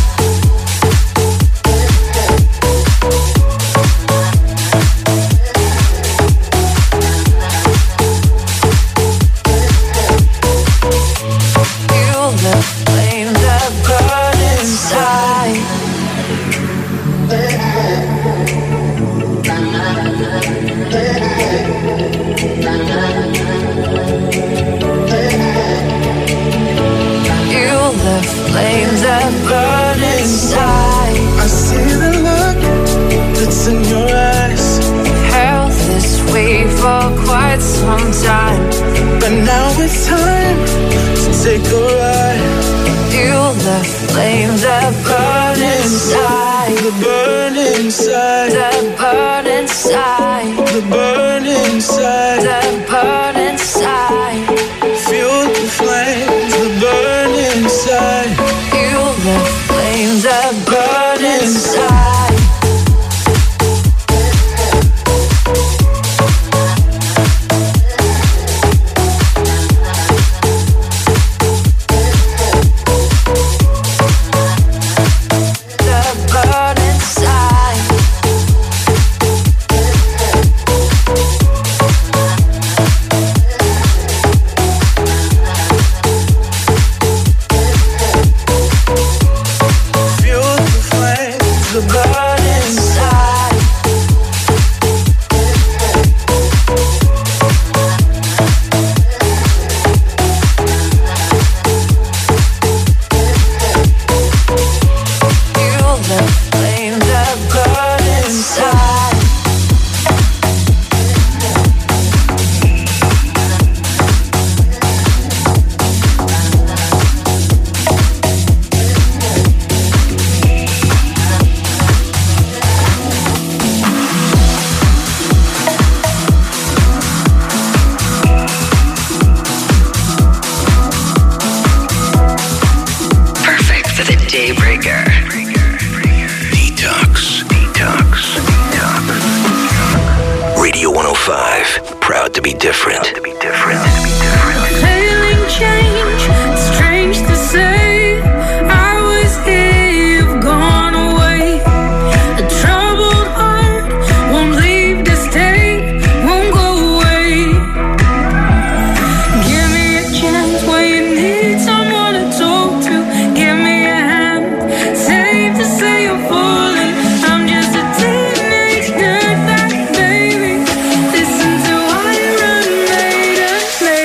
Feel the flames that burn inside. Feel the flames that burn inside. I see the look that's in your eyes. Held this way for quite some time. But now it's time to take a ride. Feel the flames that burn inside. The burn inside. That burn inside. The burn inside. That burn inside. Feel the flames that burn inside. Feel the flames that burn inside. That burn inside. Feel the flames that burn Inside. Feel the flames that burn inside. Perfect for the daybreaker. Detox. Radio 105. Proud to be different. Feeling change, strange to say. I was here, you've gone away. A troubled heart won't leave to stay, won't go away. Give me a chance when you need someone to talk to. Give me a hand, safe to say you're falling. I'm just a teenage dirtbag, baby. Listen to Iron Maiden,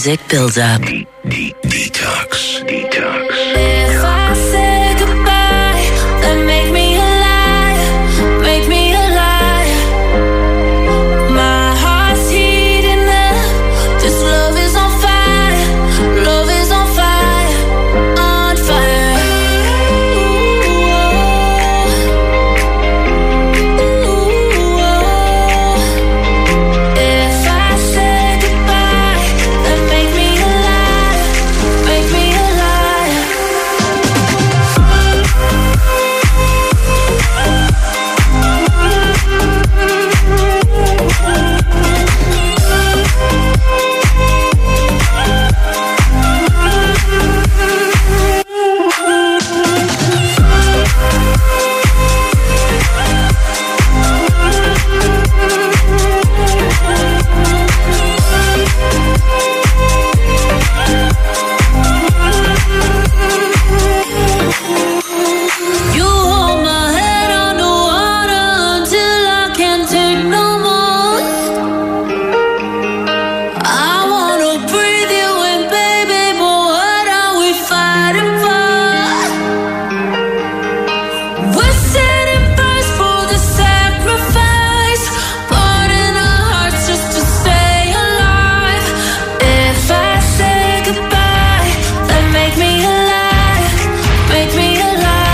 music builds up. Detox. If I say goodbye, then make me alive, make me alive. My heart's heating up, this love is on fire, love is on fire, on fire. If I say goodbye, then make me alive, make me alive. You hold my head underwater until I can't take no more. I wanna breathe you in, baby, but what are we fighting for? We're setting first for the sacrifice, parting our hearts just to stay alive. If I say goodbye, then make me alive, make me alive.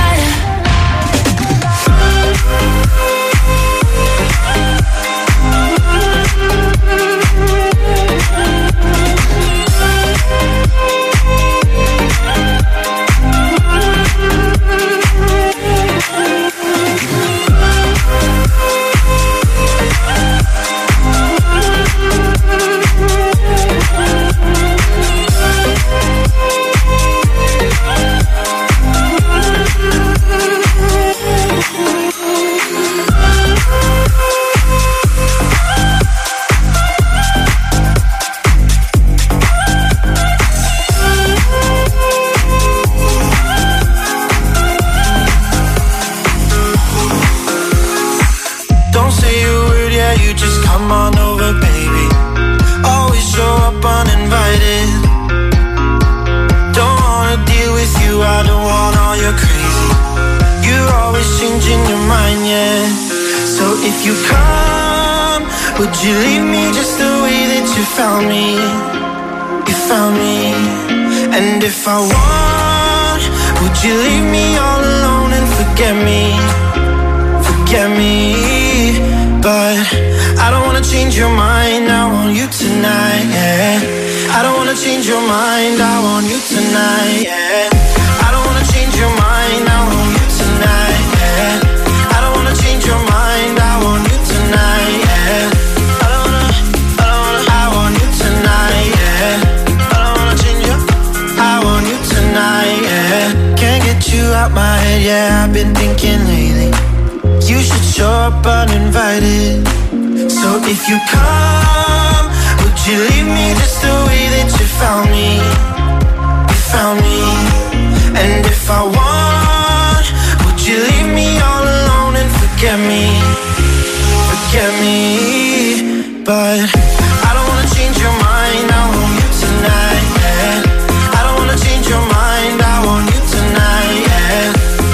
Don't say a word, yeah, you just come on over, baby. Always show up uninvited. Don't wanna deal with you, I don't want all your crazy. You're always changing your mind, yeah. So if you come, would you leave me just the way that you found me? You found me. And if I want, would you leave me all alone and forget me? Forget me. But I don't wanna change your mind, I want you tonight, yeah. I don't wanna change your mind, I want you tonight, yeah. I don't wanna change your mind, I want you tonight, yeah. I don't wanna change your mind, I want you tonight, yeah. I want you tonight, yeah. I don't wanna change your, I want you tonight, yeah. Can't get you out my head, yeah, I've been thinking lately. You should show up uninvited. So if you come, would you leave me just the way that you found me? You found me. And if I want, would you leave me all alone and forget me? Forget me. But I don't wanna change your mind, I want you tonight, yeah. I don't wanna change your mind, I want you tonight, yeah.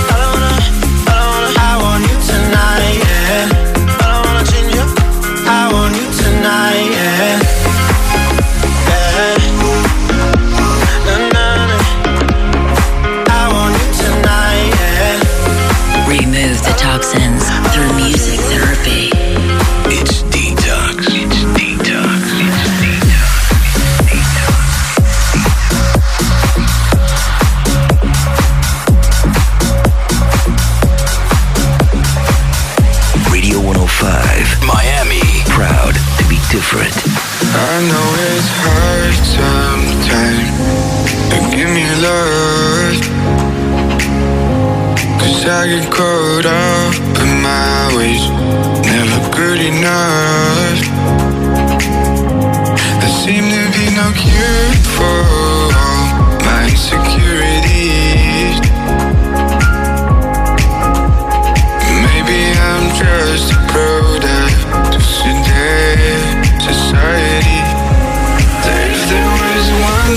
I want you tonight, yeah. I don't wanna change you, I want you tonight, yeah. Yeah. Na, na, na. I want you tonight, yeah. Remove the toxins through music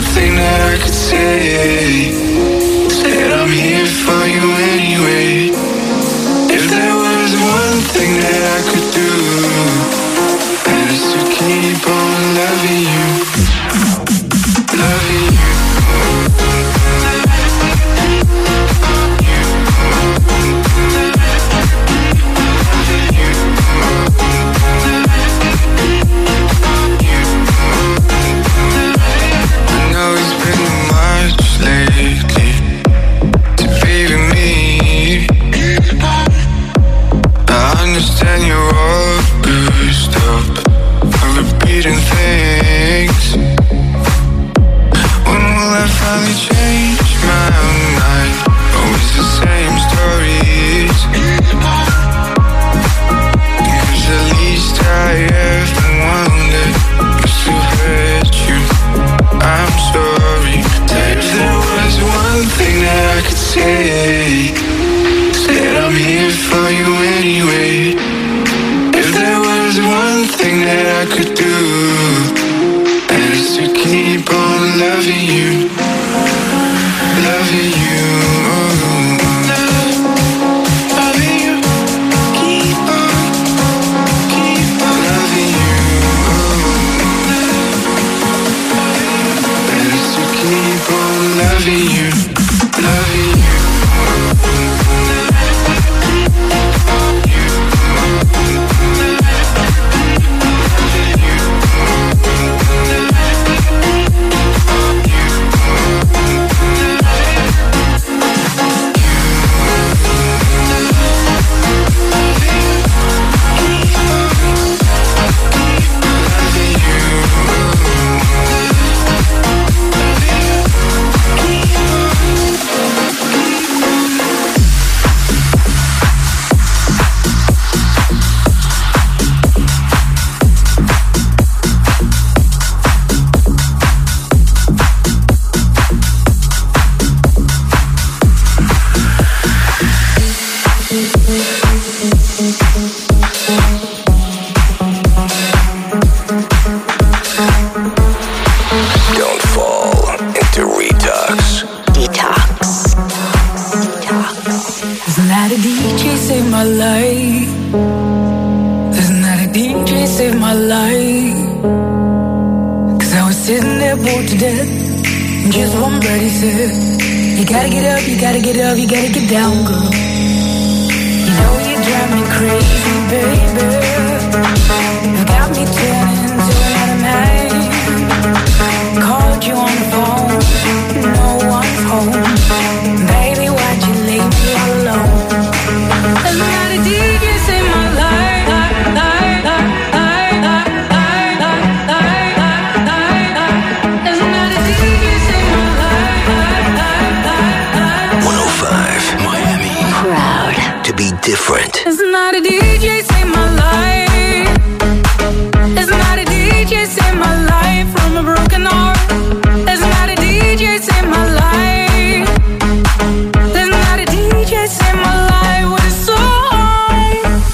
thing that I could say, said I'm here for you anyway. If there was one thing that I could do, and it's to keep on loving you, loving you. Understand you're all bruised up from repeating things. When will I finally change my mind? Always the same stories. Cause the least I ever wanted was to hurt you. I'm sorry. If there was one thing that I could say, said I'm here for you anyway. If there was one thing that I could do, and it's to keep on loving you, loving you, loving you, keep on loving you, and it's to keep on loving you, loving you. You gotta get down, girl. You know you drive me crazy, baby. You got me turning to another night. Called you on the phone, no one's home. Baby, why'd you leave me all alone? There's not a DJ in my life. There's not a DJ in my life. 105 Miami. Proud to be different. There's not a DJ in my life. There's not a DJ in my life from a broken heart. There's not a DJ in my life. There's not a DJ in my life with a song.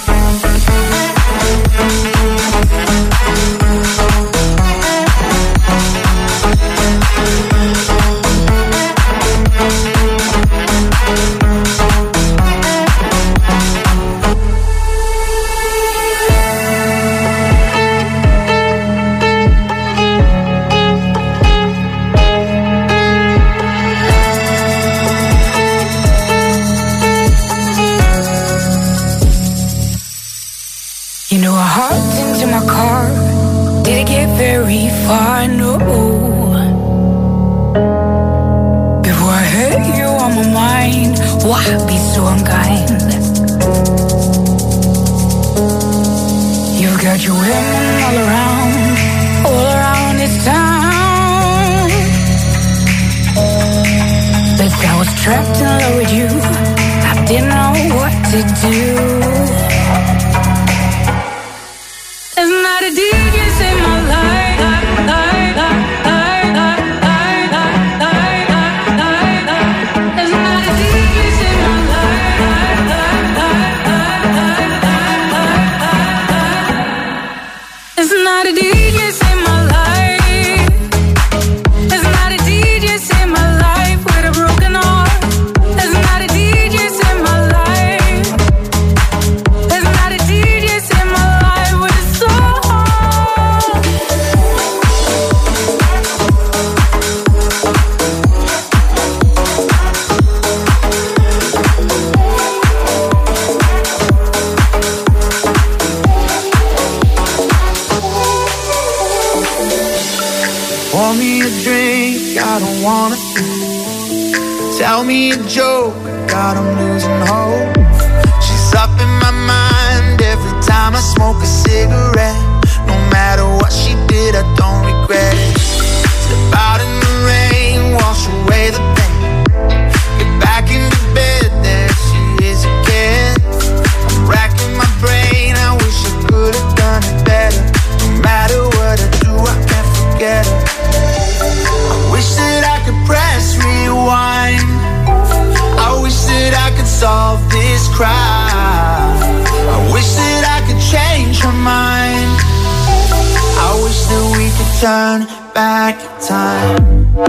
You know I hopped into my car, didn't get very far, no. Before I hurt you on my mind, why be so unkind? You've got your women all around this town. But I was trapped in love with you, I didn't know what to do. There's not a DJ in my life. There's not a DJ in my life. There's not a DJ in my life. There's not a DJ. Pour me a drink, I don't wanna think. Tell me a joke, God, I'm losing hope. She's up in my mind every time I smoke a cigarette. No matter what she did, I don't regret it. Step out in the rain, wash away the pain. Get back into bed, there she is again. I'm racking my brain, I wish I could have done it better. No matter what I do, I can't forget her. I wish that I could press rewind. I wish that I could solve this crime. I wish that I could change her mind. I wish that we could turn back time.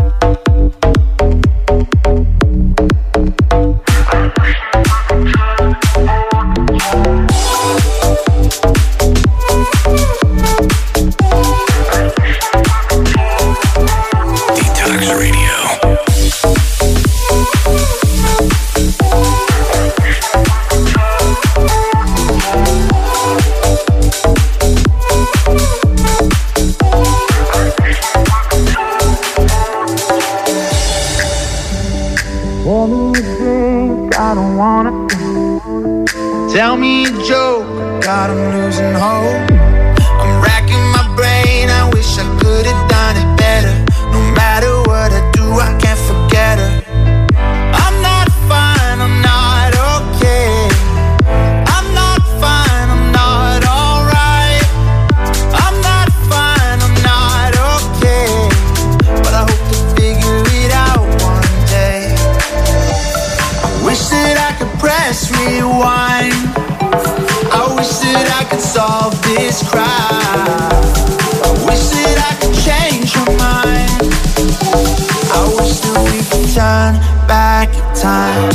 Tell me a joke, God, I'm losing hope. I'm racking my brain, I wish I could have done it better. No matter what I do, I can't forget her. I'm not fine, I'm not okay. I'm not fine, I'm not alright. I'm not fine, I'm not okay. But I hope to figure it out one day. I wish that I could press rewind. I wish that I could solve this crime. I wish that I could change your mind. I wish that we could turn back time.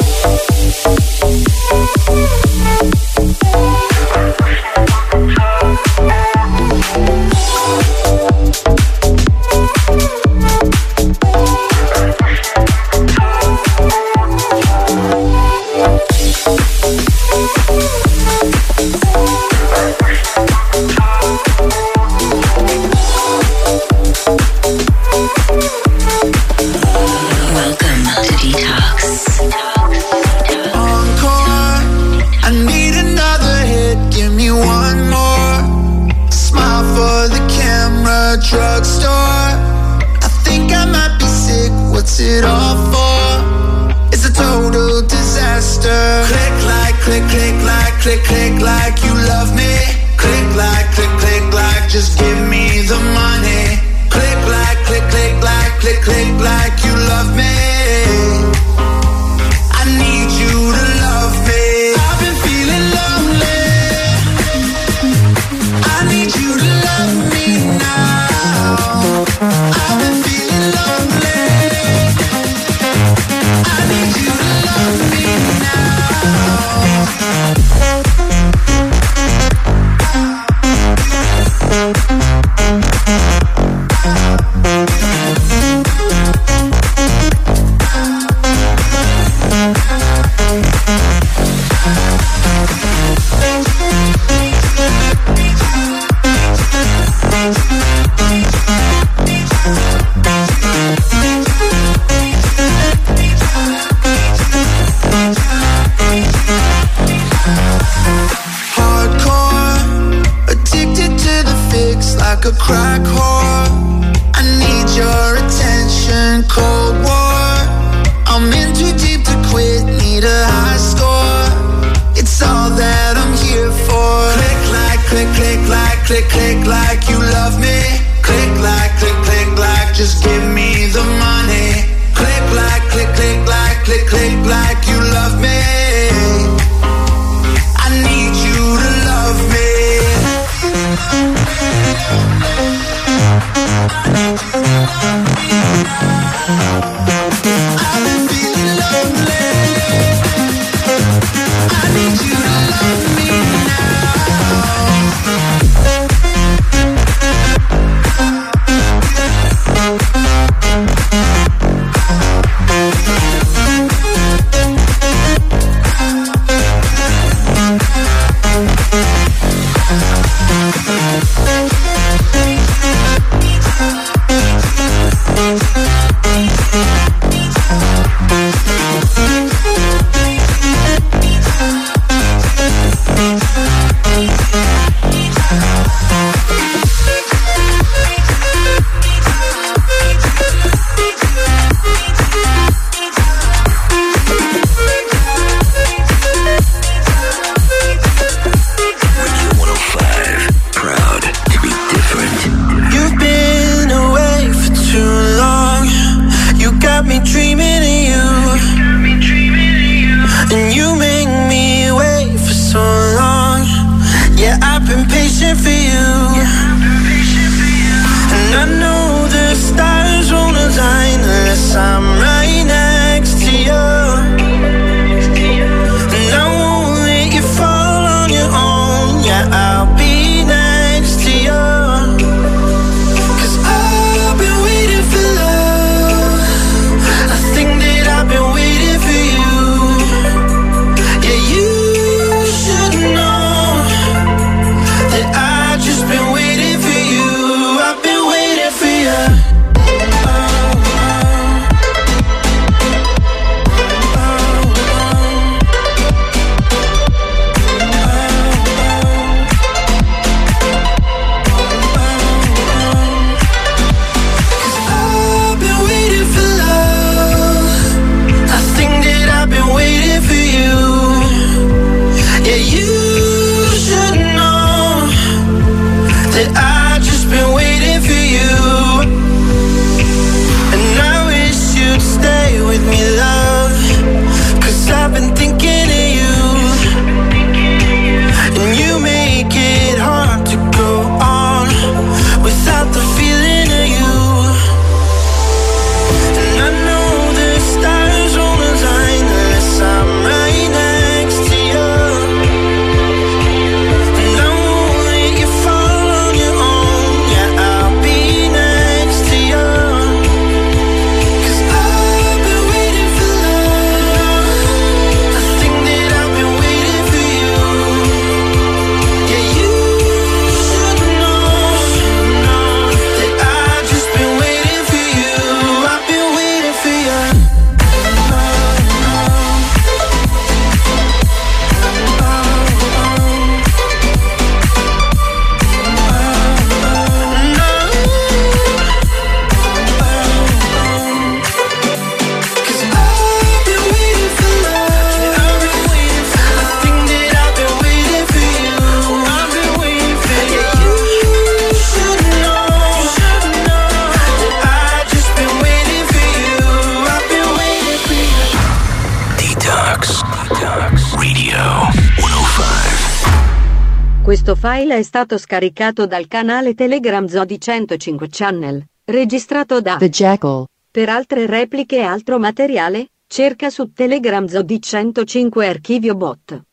Click, click like you love me. Click, click like just give me the money. Click, click like you love me. I need you to love me. I've been feeling lonely. I need you to love me now. I've been feeling lonely. I need you to love me now. A crack whore, I need your attention. Cold war, I'm in too deep to quit. Need a high score. It's all that I'm here for. Click like you love me. Click like just give me the money. Click like you love me. I need you to love me. I've been feeling lonely. I need you to love me now. Questo file è stato scaricato dal canale Telegram Zodi 105 Channel, registrato da The Jackal. Per altre repliche e altro materiale, cerca su Telegram Zodi 105 Archivio Bot.